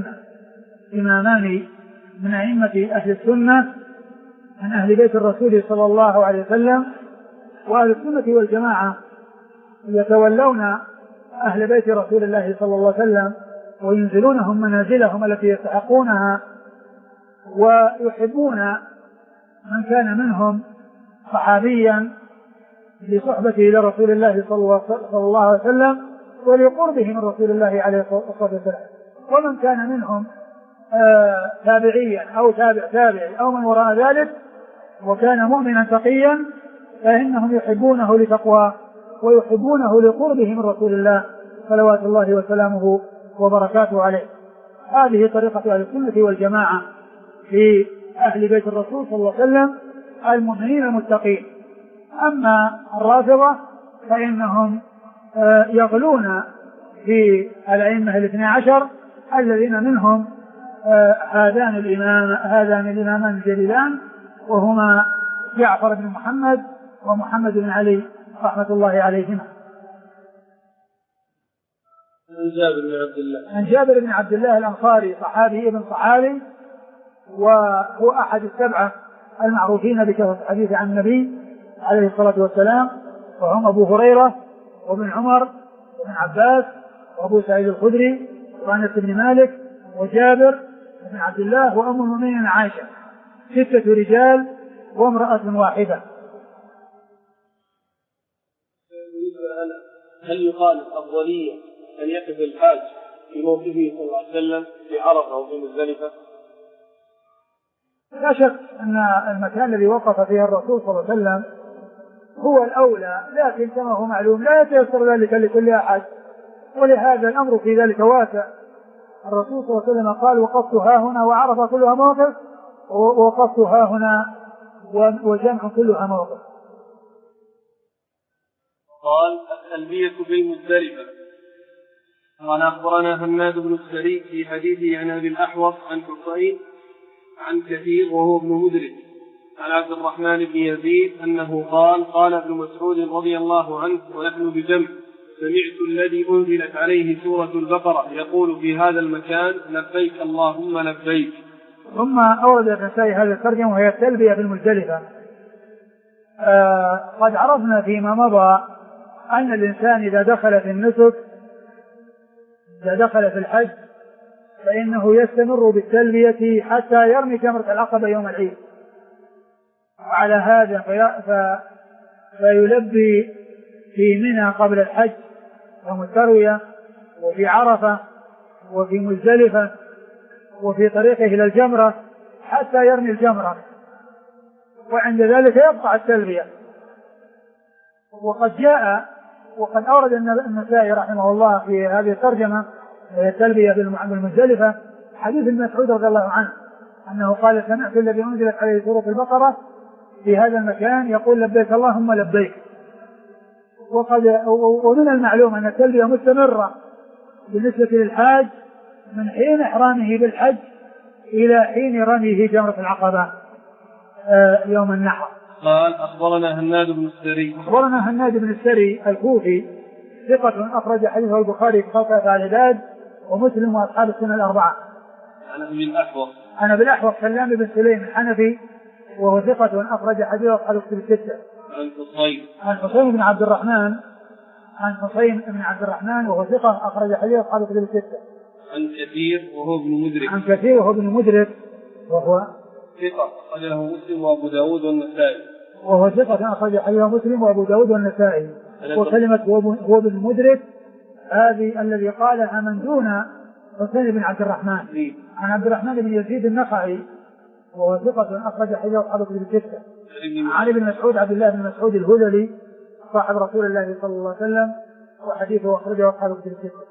أهل السنة من أهل بيت الرسول صلى الله عليه وسلم. وأهل السنة والجماعة يتولون أهل بيت رسول الله صلى الله عليه وسلم وينزلونهم منازلهم التي يستحقونها، ويحبون من كان منهم صحابيا لصحبته إلى رسول الله صلى الله عليه وسلم ولقربه من رسول الله عليه الصلاة والسلام، ومن كان منهم تابعيا أو تابعي أو من وراء ذلك وكان مؤمنا تقيا فإنهم يحبونه لتقوى ويحبونه لقربه من رسول الله صلوات الله وسلامه وبركاته عليه. هذه طريقة أهل السنة والجماعة في أهل بيت الرسول صلى الله عليه وسلم المؤمنين المتقين. أما الرافضة فإنهم يغلون في الأئمة الاثني عشر الذين منهم هذان الإمامان الجليلان وهما جعفر بن محمد ومحمد بن علي رحمة الله عليهما. عن جابر بن عبد الله الأنصاري صحابي ابن صحابي وهو أحد السبعة المعروفين بكثرة الحديث عن النبي عليه الصلاة والسلام، وهم أبو هريرة وابن عمر وابن عباس وأبو سعيد الخدري وأنس بن مالك وجابر بن عبد الله وأم المؤمنين عائشة، 6 رجال وامرأة واحدة. هل يقال الأفضلية أن يقف الحاج في موقفه صلى الله عليه وسلم في عرفة أو في مزدلفة؟ لا شك أن المكان الذي وقف فيه الرسول صلى الله عليه وسلم هو الأولى، لكن كما هو معلوم لا يتيسر ذلك لكل أحد، ولهذا الأمر في ذلك واسع. الرسول صلى الله عليه وسلم قال وقفت ها هنا وعرفة كلها موقف، ووقفت ها هنا وجمع كلها موقف. قال التلبية بالمزدلفة. قال أخبرنا هناد بن السري في حديثه عن أبي الأحوص عن حسين عن كثير وهو ابن مدرك عن عبد الرحمن بن يزيد أنه قال ابن مسعود رضي الله عنه ونحن بجمع سمعت الذي أنزلت عليه سورة البقرة يقول في هذا المكان لبيك اللهم لبيك. ثم أورد النسائي هذا الترجمة وهي التلبية بالمزدلفة. قد عرفنا فيما مضى أن الإنسان إذا دخل في النسك إذا دخل في الحج فإنه يستمر بالتلبية حتى يرمي جمرة العقبة يوم العيد، وعلى هذا فيلبي في منى قبل الحج يوم التروية، وفي عرفة، وفي مزدلفة، وفي طريقه إلى الجمرة حتى يرمي الجمرة، وعند ذلك يقطع التلبية. وقد أورد النسائي رحمه الله في هذه الترجمة التلبية بالمزدلفة حديث ابن مسعود رضي الله عنه أنه قال سمعت الذي أنزلت عليه سورة البقرة في هذا المكان يقول لبيك اللهم لبيك. ومن المعلوم أن التلبية مستمرة بالنسبة للحاج من حين إحرامه بالحج إلى حين رميه جمرة العقبة يوم النحر. قال أخبرنا هناد بن السري الكوفي ثقة أخرج حديثه البخاري في خلق أفعال العباد ومسلم وأصحاب السنة الأربعة. عن أبي الأحوص سلام بن سليم الحنفي وهو ثقة أخرج حديثه أصحاب الكتب الستة. عن حسين بن عبد الرحمن وهو ثقة أخرج حديثه أصحاب الكتب الستة. عن كثير وهو ابن مدرك وهو ثقة أخرجه مسلم وأبو داود والنسائي. وهو ثقة أخرج حديثه مسلم وأبو داود والنسائي. وكلمة هو ابن مدرك هذه الذي قالها من دون حسين بن عبد الرحمن عن عبد الرحمن بن يزيد النخعي وهو ثقة أخرج حديثه أصحاب الكتب الستة. عن ابن مسعود عبد الله بن مسعود الهذلي صاحب رسول الله صلى الله عليه وسلم وحديثه أخرجه أصحاب الكتب الستة.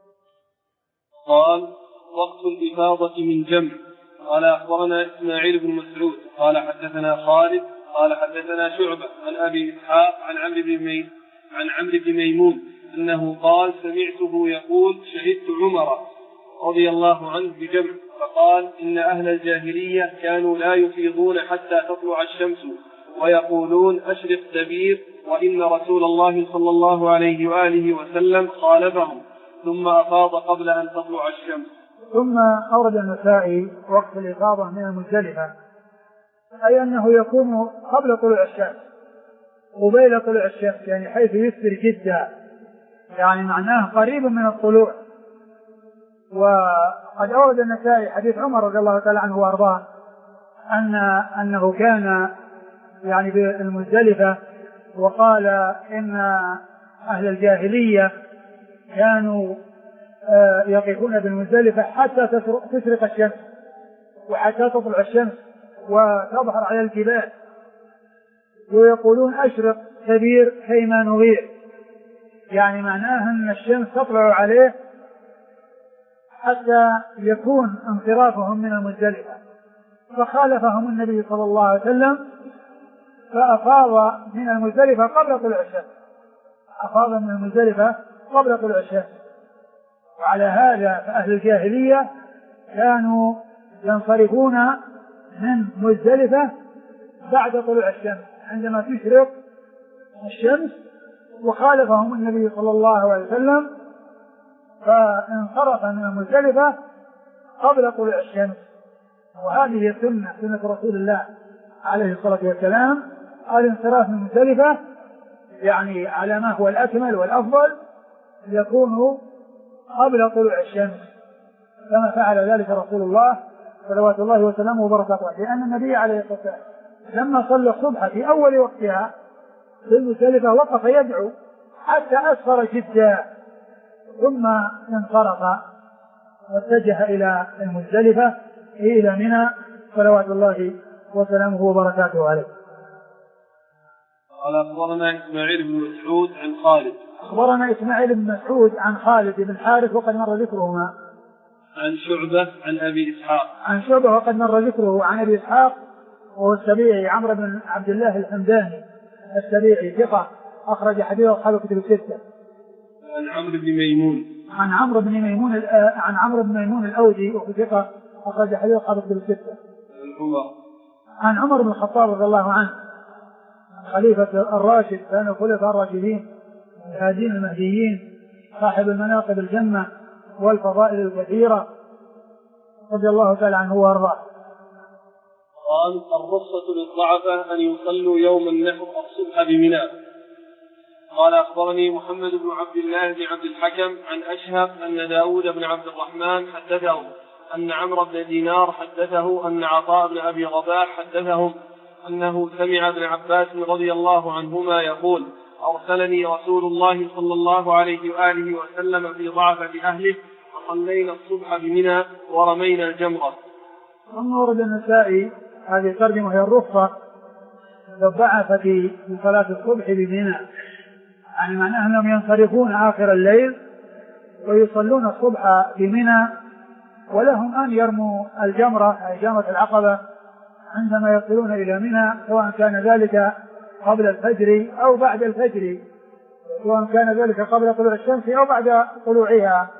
قال وقت الإفاضة من جمع. قال أخبرنا إسماعيل بن مسعود قال حدثنا خالد قال حدثنا شعبة عن أبي إسحاق عن عمرو بن ميمون أنه قال سمعته يقول شهدت عمر رضي الله عنه بجمع فقال إن أهل الجاهلية كانوا لا يفيضون حتى تطلع الشمس ويقولون أشرق دبير وإن رسول الله صلى الله عليه وآله وسلم خالفهم ثم أفاض قبل أن تطلع الشمس. ثم أورد النسائي وقت الإفاضة من المزدلفة أي أنه يكون قبل طلوع الشمس قبيل طلوع الشمس يعني حيث يسفر جدا يعني معناه قريب من الطلوع. وقد أورد النسائي حديث عمر رضي الله تعالى عنه وأرضاه أنه كان يعني بالمزدلفة وقال إن أهل الجاهلية كانوا يقفون بالمزدلفة حتى تشرق الشمس وحتى تطلع الشمس وتظهر على الجبال ويقولون أشرق كبير كيما نغير يعني معناه أن الشمس تطلع عليه حتى يكون انصرافهم من المزدلفة. فخالفهم النبي صلى الله عليه وسلم فأفاض من المزدلفة قبل طلوع الشمس. وعلى هذا فأهل الجاهلية كانوا ينصرفون من مزدلفة بعد طلوع الشمس عندما تشرق الشمس وخالفهم النبي صلى الله عليه وسلم فانصرف من المزدلفة قبل طلوع الشمس. وهذه هي سنة رسول الله عليه الصلاة والسلام الانصراف من المزدلفة يعني على ما هو الأكمل والأفضل يكون قبل طلوع الشمس كما فعل ذلك رسول الله صلوات الله وسلامه وبركاته لأن النبي عليه الصلاة والسلام لما صلى الصبح في أول وقتها في المزدلفة وقف يدعو حتى أسفر جدا، ثم انصرف واتجه إلى المزدلفة إلى منى صلوات الله وسلامه وبركاته عليه. قال أخبرنا إسماعيل بن مسعود عن خالد. أخبرنا إسماعيل بن مسعود عن خالد بن الحارث وقد مر ذكرهما. عن شعبة عن أبي إسحاق. عن شعبة وقد مر ذكره. عن أبي إسحاق وهو السبيعي عمرو بن عبد الله الحمداني السبيعي ثقة أخرج حديثه أصحاب الكتب الستة. عن عمرو بن ميمون. عن عمرو بن ميمون الأودي وهو ثقة أخرج حديثه أصحاب الكتب الستة. عن عمر بن الخطاب رضي الله عنه خليفة الراشد كان الخلفاء الراشدين الهادين المهديين صاحب المناقب الجمة والفضائل الكثيرة رضي الله تعالى عنه وارضاه. قال الرخصة للضعفاء أن يصلوا يوم النحر الصبح بمنى. قال أخبرني محمد بن عبد الله بن عبد الحكم عن أشهب أن داود بن عبد الرحمن حدثه أن عمرو بن دينار حدثه أن عطاء بن أبي رباح حدثهم أنه سمع ابن عباس رضي الله عنهما يقول أرسلني رسول الله صلى الله عليه وآله وسلم في ضعفة أهله فصلينا الصبح بمنى ورمينا الجمرة. ثم ورد النسائي هذه الترجمة هي الرخصة للضعفة في صلاة الصبح بمنى، يعني معناه أنهم ينصرفون آخر الليل ويصلون الصبح بمنى، ولهم أن يرموا الجمرة أي جمرة العقبة عندما يصلون إلى منى، سواء كان ذلك قبل الفجر أو بعد الفجر، سواء كان ذلك قبل طلوع الشمس أو بعد طلوعها.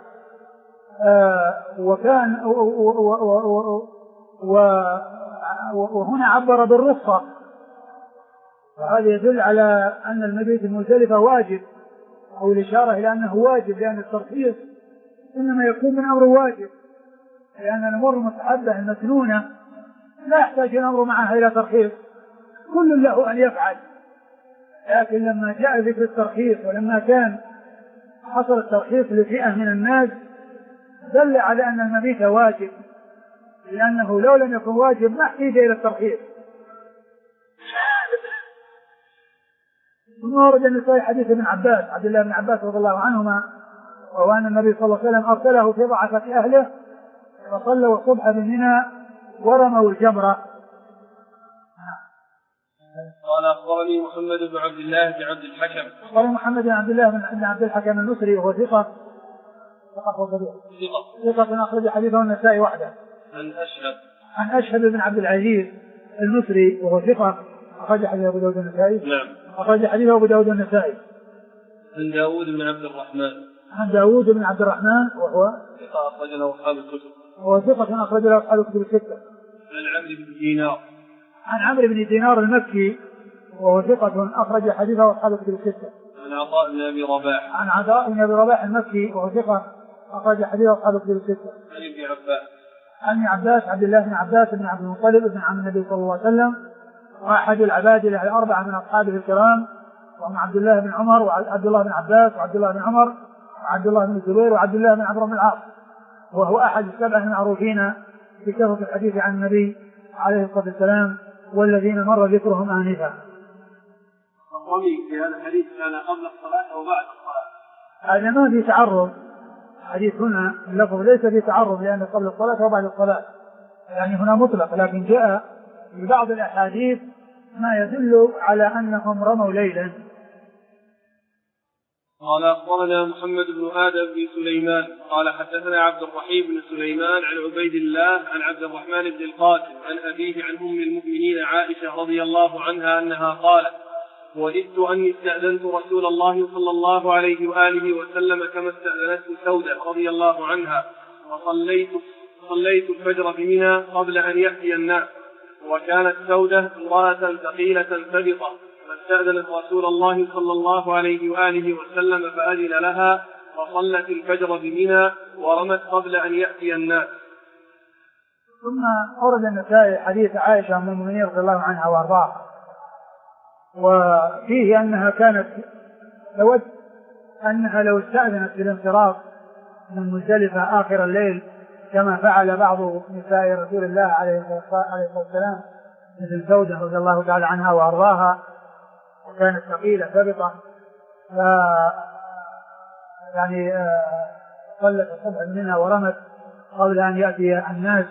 وهنا عبر بالرخصة، وهذا يدل على أن المبيت المزدلفة واجب، أو الإشارة إلى أنه واجب، لأن الترخيص إنما يكون من أمر واجب، لأن الأمور المستحبة المسنونة لا يحتاج الأمر معها إلى ترخيص، كل له أن يفعل. لكن لما جاء ذكر الترخيص ولما كان حصل الترخيص لفئة من الناس دل على أن المبيت واجب، لأنه لو لم يكن واجب ما احتاج إلى الترخيص. ثم ورد النسائي حديث ابن عباس عبد الله بن عباس رضي الله عنهما، وهو أن النبي صلى الله عليه وسلم أرسله في ضعفة أهله فصلوا الصبح بمنى ورموا الجمرة. قال أخبرني محمد بن عبد الله بن عبد الحكم. قال محمد بن عبد الله بن عبد الحكم المصري وهو ثقة أخرج حديثه النسائي وحده. عن أشهب بن عبد العزيز المصري وهو ثقة أخرج حديثه أبو داود النسائي. نعم. أخرج حديثه أبو داود النسائي. عن داود بن عبد الرحمن. عن داود بن عبد الرحمن وهو ثقة أخرج له أصحاب الكتب. وهو ثقة أخرج له أصحاب الكتب الستة. عن عمرو بن دينار. عن عمرو بن دينار المكي وهو ثقة أخرج حديثه أصحاب الكتب الستة. عن عطاء بن أبي رباح. عن عطاء بن أبي رباح المكي وهو ثقة أخرج حديثه أصحاب الكتب الستة. عن ابن عباس. عن ابن عباس عبد الله بن عباس بن عبد المطلب بن عم النبي صلى الله عليه وسلم، وأحد العبادلة الأربعة من أصحابه الكرام، وهم عبد الله بن عمر وعبد الله بن عباس وعبد الله بن عمر وعبد الله بن الزبير وعبد الله بن عمرو بن العاص، وهو أحد السبعة المعروفين بكثرة الحديث عن النبي عليه الصلاة والسلام والذين مر ذكرهم آنفا. الرمي في هذا الحديث كان قبل الصلاة أو بعد الصلاة؟ هذا ما في تعرض، الحديث هنا اللفظ ليس في تعرض لأنه قبل الصلاة أو بعد الصلاة، يعني هنا مطلق، لكن جاء في بعض الأحاديث ما يدل على أنهم رموا ليلا. قال أخبرنا محمد بن آدم بن سليمان قال حدثنا عبد الرحيم بن سليمان عن عبيد الله عن عبد الرحمن بن القاسم عن أبيه عن أم المؤمنين عائشة رضي الله عنها أنها قالت وددت أني استأذنت رسول الله صلى الله عليه وآله وسلم كما استأذنته سودة رضي الله عنها، وصليت الفجر بمنى قبل أن يأتي الناس، وكانت سودة امرأة ثقيلة سبطة، فاستأذنت رسول الله صلى الله عليه وآله وسلم فأذن لها وصلت الفجر بمنى ورمت قبل أن يأتي الناس. ثم أورد النسائي حديث عائشة أم المؤمنين رضي الله عنها وأرضاها، وفيه أنها كانت تود أنها لو استأذنت بالانصراف من مزدلفة آخر الليل كما فعل بعض نساء رسول الله عليه الصلاة والسلام مثل سودة رضي الله تعالى عنها وأرضاها، وكانت ثقيلة ثبطة، يعني صلت الصبح منها ورمت قبل أن يأتي الناس.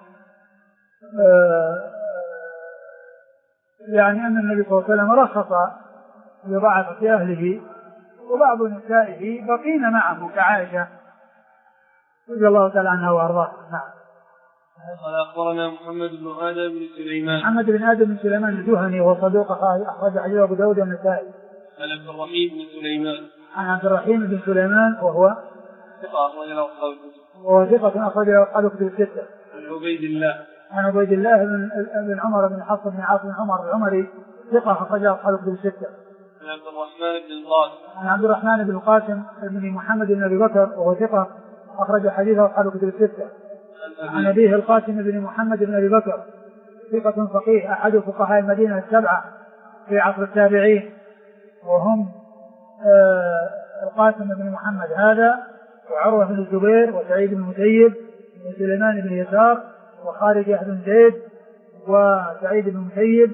يعني أن النبي صلى الله عليه وسلم رخص لضعفة أهله، وبعض نسائه بقين معه كعائشة رضي الله تعالى عنها وأرضاها. نعم. قال أخبرنا محمد بن آدم بن سليمان. محمد بن آدم بن سليمان الجهني وهو صدوق أخرج حديثه أبو داود والنسائي. عن عبد الرحيم بن سليمان. عن عبد الرحيم بن سليمان وهو ثقة أخرج له أصحاب الكتب. وهو ثقة أخرج له أصحاب الكتب الستة. عن عبيد الله. عن عبيد الله بن عمر بن حفص بن عاصم بن عمر العمري ثقة أخرج له أصحاب الكتب الستة. عن عبد الرحمن بن القاسم. عن عبد الرحمن بن القاسم بن محمد بن أبي بكر وهو ثقة أخرج حديثه أصحاب الكتب الستة. عن أبيه القاسم بن محمد بن أبي بكر ثقة فقيه أحد فقهاء المدينة السبعة في عصر التابعين، وهم القاسم بن محمد هذا وعروة بن الزبير وسعيد بن المسيب وسليمان بن يسار وخارجة بن زيد وسعيد بن المسيب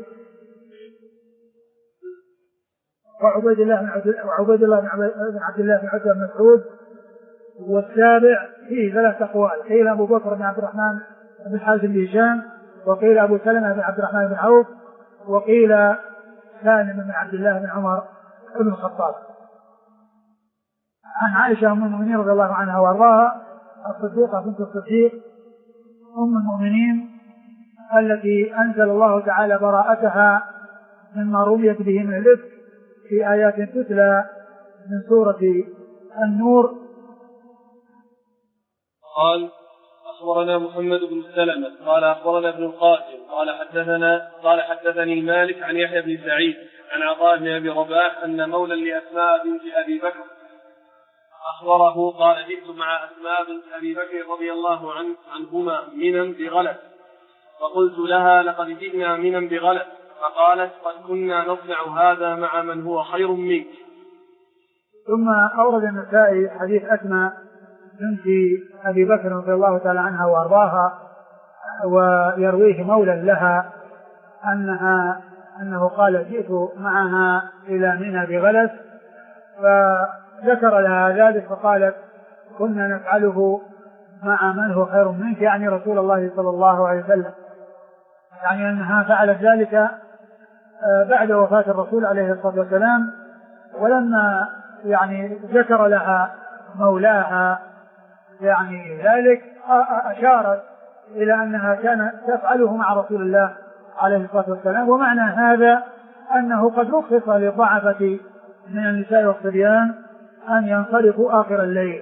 وعبيد الله بن عبد الله بن عتبة بن مسعود. والسابع فيه ثلاث أقوال، قيل أبو بكر بن عبد الرحمن بن الحارث بن هشام، وقيل أبو سلمة بن عبد الرحمن بن عوف، وقيل سالم بن عبد الله بن عمر بن الخطاب. عن عائشة أم المؤمنين رضي الله عنها وأرضاها الصديقة بنت الصديق أم المؤمنين التي أنزل الله تعالى براءتها مما رميت به من الإفك في آيات تتلى من سورة النور. قال أخبرنا محمد بن سلمة قال أخبرنا ابن القاسم قال حدثني مالك عن يحيى بن سعيد عن عطاء بن أبي رباح أن مولى لأسماء بنت أبي بكر أخبره قال جئت مع أسماء بنت أبي بكر رضي الله عنهما منا بغلس، فقلت لها لقد جئنا منا بغلس، فقالت قد كنا نصنع هذا مع من هو خير منك. ثم أورد النسائي حديث أسماء بنت أبي بكر رضي الله تعالى عنها وأرضاها، ويرويه مولى لها أنه قال جئت معها إلى منى بغلس، فذكر لها ذلك فقالت كنا نفعله مع من هو خير منك، يعني رسول الله صلى الله عليه وسلم، يعني أنها فعلت ذلك بعد وفاة الرسول عليه الصلاة والسلام. ولما يعني ذكر لها مولاها يعني ذلك أشارت إلى أنها كانت تفعله مع رسول الله عليه الصلاة والسلام، ومعنى هذا أنه قد رخص للضعفة من النساء والصبيان أن ينصرفوا آخر الليل.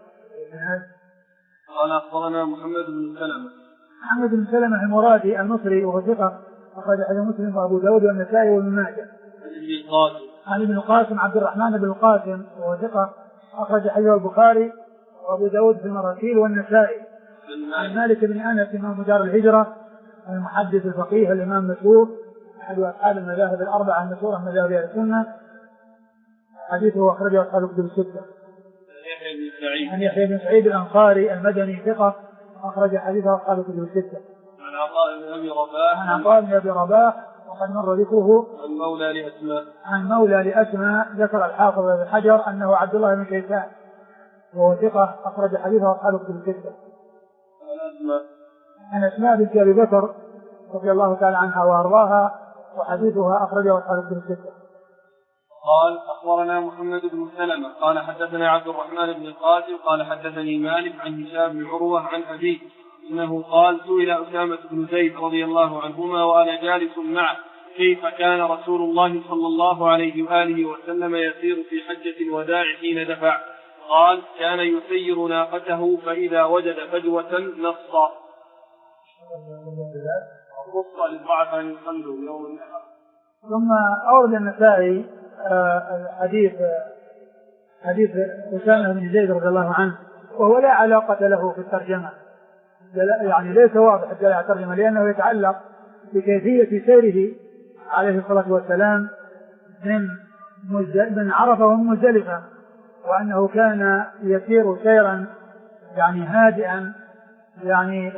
قال أخبرنا محمد بن سلمة المرادي المصري وهو ثقة أخرج حديث مسلم وأبو داود والنسائي وابن ماجه. عن ابن القاسم عبد الرحمن بن القاسم وهو ثقة أخرج حديث البخاري وأبو داود في المراسيل والنسائي. عن مالك بن أنس إمام دار الهجرة المحدث الفقيه الإمام المشهور أحد أصحاب المذاهب الأربعة المشهورة من مذاهب أهل السنة، حديثه أخرجه أصحاب الكتب الستة. عن يحيى بن سعيد الأنصاري المدني ثقة أخرج حديثه أصحاب الكتب الستة. عن عطاء بن أبي رباح وقد مر ذكره. عن مولى لأسماء ذكر الحافظ بن حجر أنه عبد الله بن كيسان وهو ثقة أخرج حديثه أصحاب الكتب الستة. عن أسماء بنت أبي بكر رضي الله تعالى عنها وأرضاها وحديثها أخرجه أصحاب الكتب الستة. قال أخبرنا محمد بن سلمة قال حدثنا عبد الرحمن بن القاسم قال حدثني مالك عن هشام بن عروة عن أبيه إنه قال سئل أسامة بن زيد رضي الله عنهما وأنا جالس معه كيف كان رسول الله صلى الله عليه وآله وسلم يسير في حجة الوداع حين دفع؟ قال كان يسير ناقته فإذا وجد فجوة نص للضعف أن يصلوا يوم النحر. ثم أورد النسائي حديث أسامة بن زيد رضي الله عنه وهو لا علاقة له في الترجمة، يعني ليس واضح الترجمة لأنه يتعلق بكيفية سيره عليه الصلاة والسلام من عرفة ومن مزدلفة، وأنه كان يسير سيرا يعني هادئا، يعني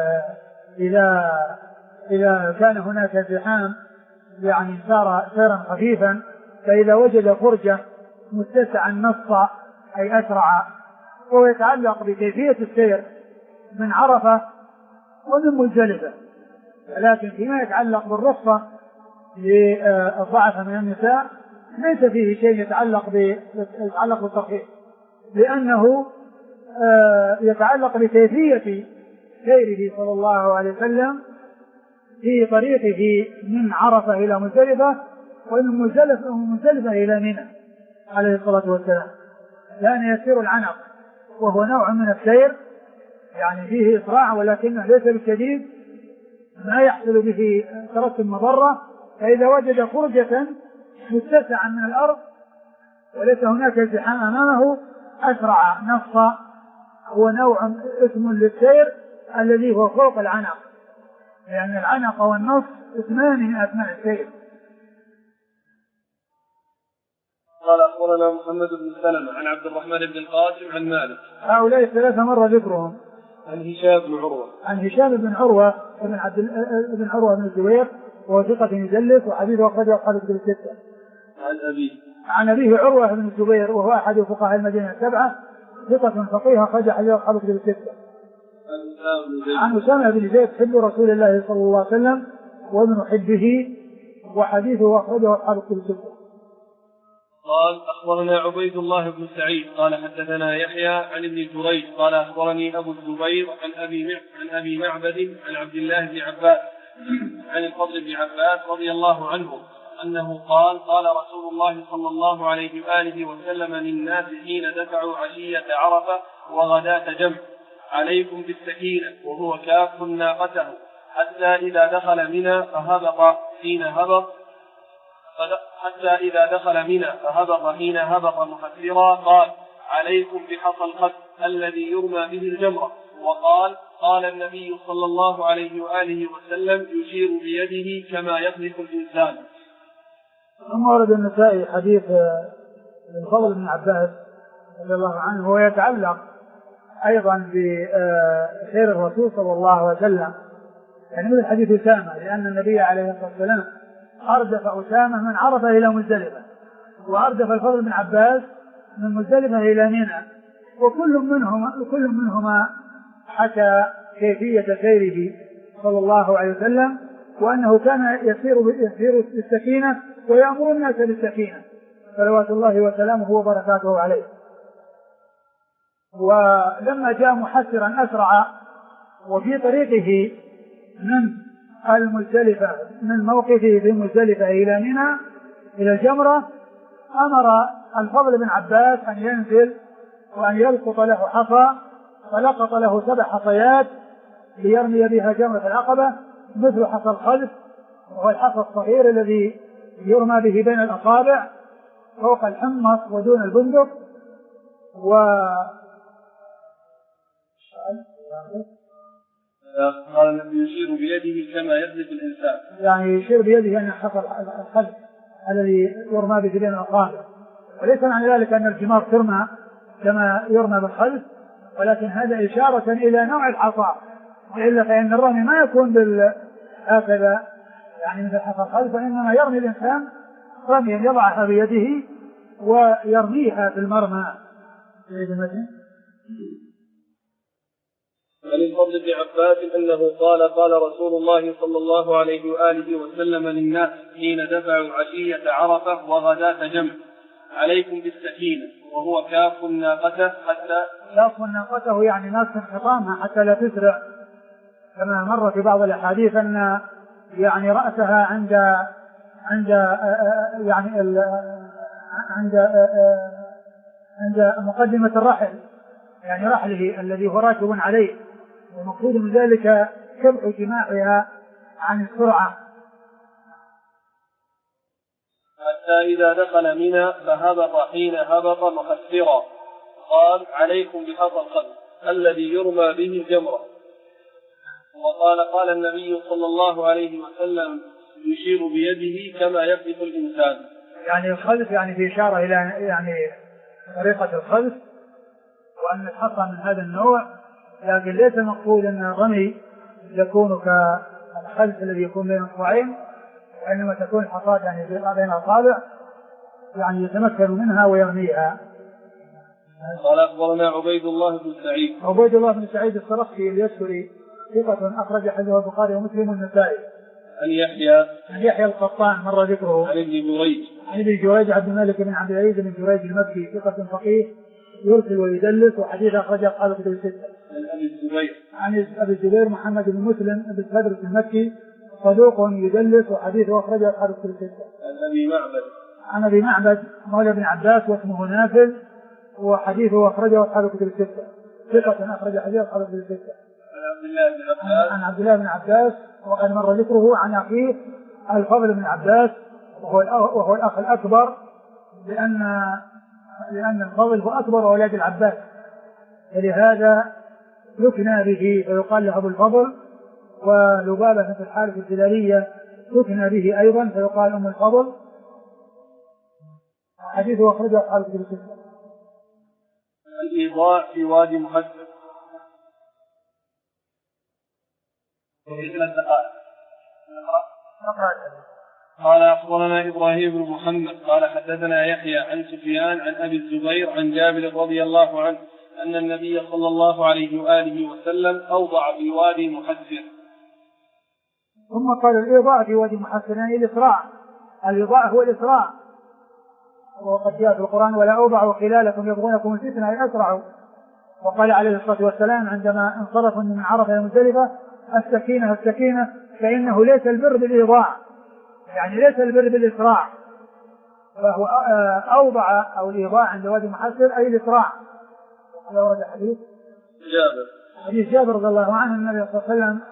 إذا كان هناك زحام يعني سار سيرا خفيفا، فإذا وجد فرجة متسعا نصا أي أسرع، وهو يتعلق بكيفية السير من عرفة ومن مزدلفة. ولكن فيما يتعلق بالرخصة للضعف من النساء ليس فيه شيء يتعلق بالترخيص، لأنه يتعلق بكيفية سيره صلى الله عليه وسلم في طريقه من عرفة إلى مزدلفة ومن مزدلفة إلى منى عليه الصلاة والسلام، لأن يسير العنق وهو نوع من السير يعني فيه إسراع ولكنه ليس بالشديد ما يحصل به ترتب مضرة، فإذا وجد فرجة متسعا من الأرض وليس هناك ازدحام أمامه أسرع نصا. هو نوع اسم للسير الذي هو فوق العنق، لأن العنق والنص اسمان من أسماء السير. قال أخبرنا محمد بن سلمة عن عبد الرحمن بن القاسم عن مالك. هؤلاء الثلاثة مر ذكرهم. عن هشام بن عروة. عن هشام بن عروة بن عروة بن الزبير وهو ثقة يدلس وحديثه أخرجه أصحاب الكتب الستة. عن أبيه عروة بن الزبير وهو أحد فقهاء المدينة السبعة ثقة فقيه أخرج حديثه أصحاب الكتب الستة. عن أسامة بن زيد حب رسول الله صلى الله عليه وسلم وابن حبه وحديثه أخرجه أصحاب الكتب الستة. قال أخبرنا عبيد الله بن سعيد قال حدثنا يحيى عن ابن جريج قال أخبرني أبو الزبير عن أبي معبد عن عبد الله بن عباس عن الفضل بن عباس رضي الله عنه أنه قال قال رسول الله صلى الله عليه وآله وسلم للناس حين دفعوا عشية عرفة وغداة جمع عليكم بالسكينة وهو كاف ناقته حتى إذا دخل منى فهبط حين هبط محسرا قال عليكم بحصى الخد الذي يرمى به الجمرة. وقال قال النبي صلى الله عليه وآله وسلم يشير بيده كما يخلق الإنسان. ثم ورد النسائي حديث الفضل بن عباس رضي الله عنه هو يتعلق أيضا بخير الرسول صلى الله عليه وسلم، يعني مثل حديث أسامة، لأن النبي عليه الصلاة والسلام أردف أسامة من عرفة إلى مزدلفة وأردف الفضل بن عباس من مزدلفة إلى منى، وكل منهما حكى كيفية سيره صلى الله عليه وسلم وأنه كان يسير بالسكينة ويأمر الناس بالسكينة صلوات الله وسلامه وبركاته عليه. ولما جاء محسرا أسرع وفي طريقه من موقفه في مزدلفة إلى منى إلى الجمرة أمر الفضل بن عباس أن ينزل وأن يلقط له حصى، فلقط له 7 حصيات ليرمي بها جمرة العقبة مثل حصى الخلف وهو الحصى الصغير الذي يرمى به بين الأصابع فوق الحمص ودون البندق. قال النبي يشير بيده كما يخلق الإنسان، يعني يشير بيده أن حصى الخلف الذي يرمى به بين الأصابع، وليس معنى ذلك أن الجمار ترمى كما يرمى بالخلف، ولكن هذا إشارة إلى نوع الحصى، وإلا فإن الرمي ما يكون هكذا يعني مثل حصى الخلف، وإنما يرمي الإنسان رميا يضعها بيده ويرميها في المرمى. عن الفضل بن عباس أنه قال رسول الله صلى الله عليه وآله وسلم للناس حين دفعوا عشية عرفة وغداة جمع عليكم بالسكينة وهو كاف ناقته حتى كاف ناقته يعني ناقة خطامها حتى لا تسرع، كما مر في بعض الأحاديث أن يعني رأسها عند مقدمة الرحل، يعني رحله الذي هو راكب عليه، ومقصود من ذلك كبح جماعها عن السرعة. حتى إذا دخل منى فهبط حين هبط محسرا قال عليكم بحصى الخد الذي يرمى به الجمرة. وقال قال النبي صلى الله عليه وسلم يشير بيده كما يخلق الإنسان، يعني الخلف يعني في إشارة إلى يعني طريقة الخلف وأن الحصى من هذا النوع، لكن ليس مقصود أن الرمي يكون كالخلف الذي يكون بين الصبعين، وإنما تكون الحصاة يعني بين الأصابع، يعني يتمكن منها ويغنيها. قال أخبرنا عبيد الله بن سعيد. عبيد الله بن سعيد السرخسي اليسري ثقة أخرج حديثه البخاري ومسلم والنسائي. عن يحيى القطان مر ذكره. عن ابن جريج. عن ابن جريج عبد الملك بن عبد العزيز بن جريج المكي ثقة فقيه يرسل ويدلس وحديث أخرجه أصحاب الكتب الستة. عن أبي الزبير محمد بن مسلم بن بدر المكي صدوق يدلس وحديثه أخرجه أصحاب الكتب الستة. عن أبي معبد مولى بن عباس واسمه نافل وحديثه أخرجه أصحاب الكتب الستة. ثقة أخرج حديث أصحاب الكتب الستة. عن عبد الله بن عباس وقد مر ذكره. عن أخيه الفضل بن عباس وهو الأخ الأكبر لأن الفضل هو أكبر أولاد العباس ولهذا يكنى به فيقال له أبو الفضل. ولبابة في الحارث الهلالية يكنى به أيضا فيقال أم الفضل. حديثه أخرجه أصحاب الكتب الستة. الإيضاع في وادي محسر. قال أخبرنا إبراهيم بن محمد قال حدثنا يحيى عن سفيان عن أبي الزبير عن جابر رضي الله عنه أن النبي صلى الله عليه وآله وسلم أوضع في وادي محسر. ثم قال الإيضاع في وادي محسر يعني الإسراع. الإيضاع هو الإسراع وقد جاء في القرآن ولا أوضعوا خلالكم يبغونكم الفتنة أي أسرعوا. وقال عليه الصلاة والسلام عندما انصرفوا من عرفة إلى مزدلفة السكينة فإنه ليس البر بالإيضاع يعني ليس البر بالإسراع. فهو أوضع أو الإيضاع عند وادي محسر أي الإسراع. هذا ورد حديث جابر رضي الله عنه النبي صلى الله عليه وسلم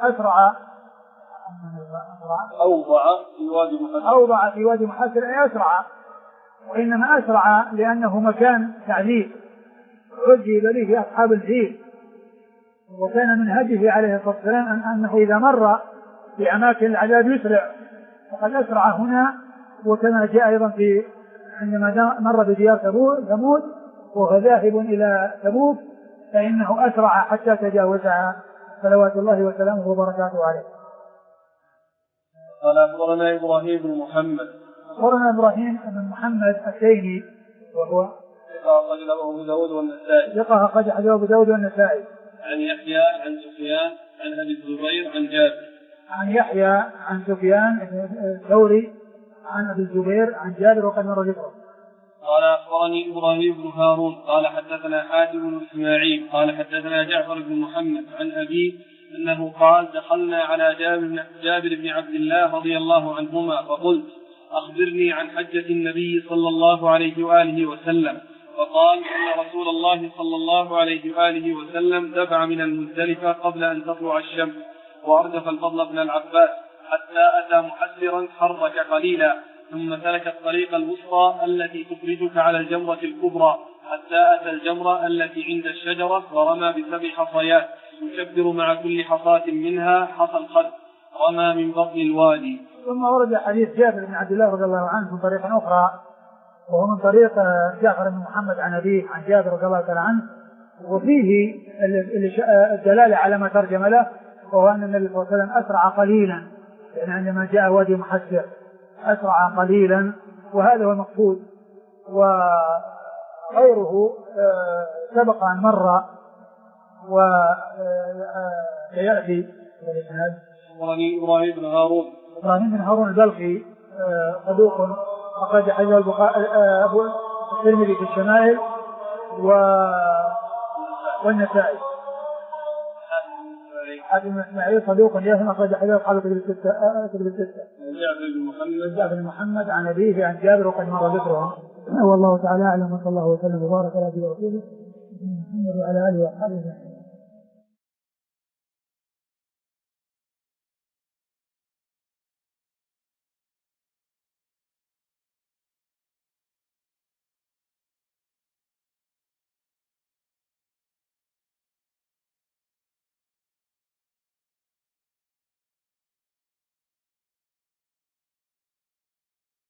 أوضع في وادي محسر أي أسرع. وإنما أسرع لأنه مكان تعذيب عجب به أصحاب الفيل. وكان من هديه عليه الصلاة والسلام أنه إذا مر في أماكن العذاب يسرع وقد أسرع هنا. وكما جاء أيضا في عندما مر بديار ثمود وهو ذاهب إلى تبوك فإنه أسرع حتى تجاوزها صلوات الله وسلامه وبركاته عليه. قال أخبرنا إبراهيم بن محمد. أخبرنا إبراهيم بن محمد التيمي وهو ثقة أخرج أبو داود والنسائي. ثقة أخرج أبو داود والنسائي. عن يحيى عن سفيان عن أبي الزبير عن جابر. عن يحيى عن سفيان الثوري عن أبي الزبير عن جابر وقد مر ذكره. قال أخبرني إبراهيم بن هارون قال حدثنا حاتم بن إسماعيل قال حدثنا جعفر بن محمد عن أبيه أنه قال دخلنا على جابر بن عبد الله رضي الله عنهما فقلت أخبرني عن حجة النبي صلى الله عليه وآله وسلم. فقال إن رسول الله صلى الله عليه وآله وسلم دفع من المزدلفة قبل أن تطلع الشمس وأردف الفضل بن العباس حتى أتى محسرا حرك قليلا ثم سلك الطريق الوسطى التي تخرجك على الجمرة الكبرى حتى أتى الجمرة التي عند الشجرة ورمى ب7 حصيات يكبر مع كل حصاة منها حصى الخد رمى من بطن الوادي. ثم ورد حديث جابر بن عبد الله رضي الله عنه من طريق أخرى وهو من طريق جعفر بن محمد عن أبيه عن جابر رضي الله تعالى عنه وفيه الدلالة على ما ترجم له وهو أن النبي صلى الله عليه وسلم أسرع قليلا يعني عندما جاء وادي محسر أسرع قليلا وهذا هو المقصود. وغيره سبق أن مر ويأتي الإسناد. إبراهيم بن هارون البلخي صدوق أخرج حديث أبو الترمذي في الشمائل والنسائي. حاتم إسماعيل صدوق يهم أخرج حديث أصحاب الكتب الستة. جعفر بن محمد عن أبيه عن جابر وقد مر ذكره. والله تعالى أعلم وصلى الله وسلم وبارك على نبينا محمد وعلى آله وأصحابه.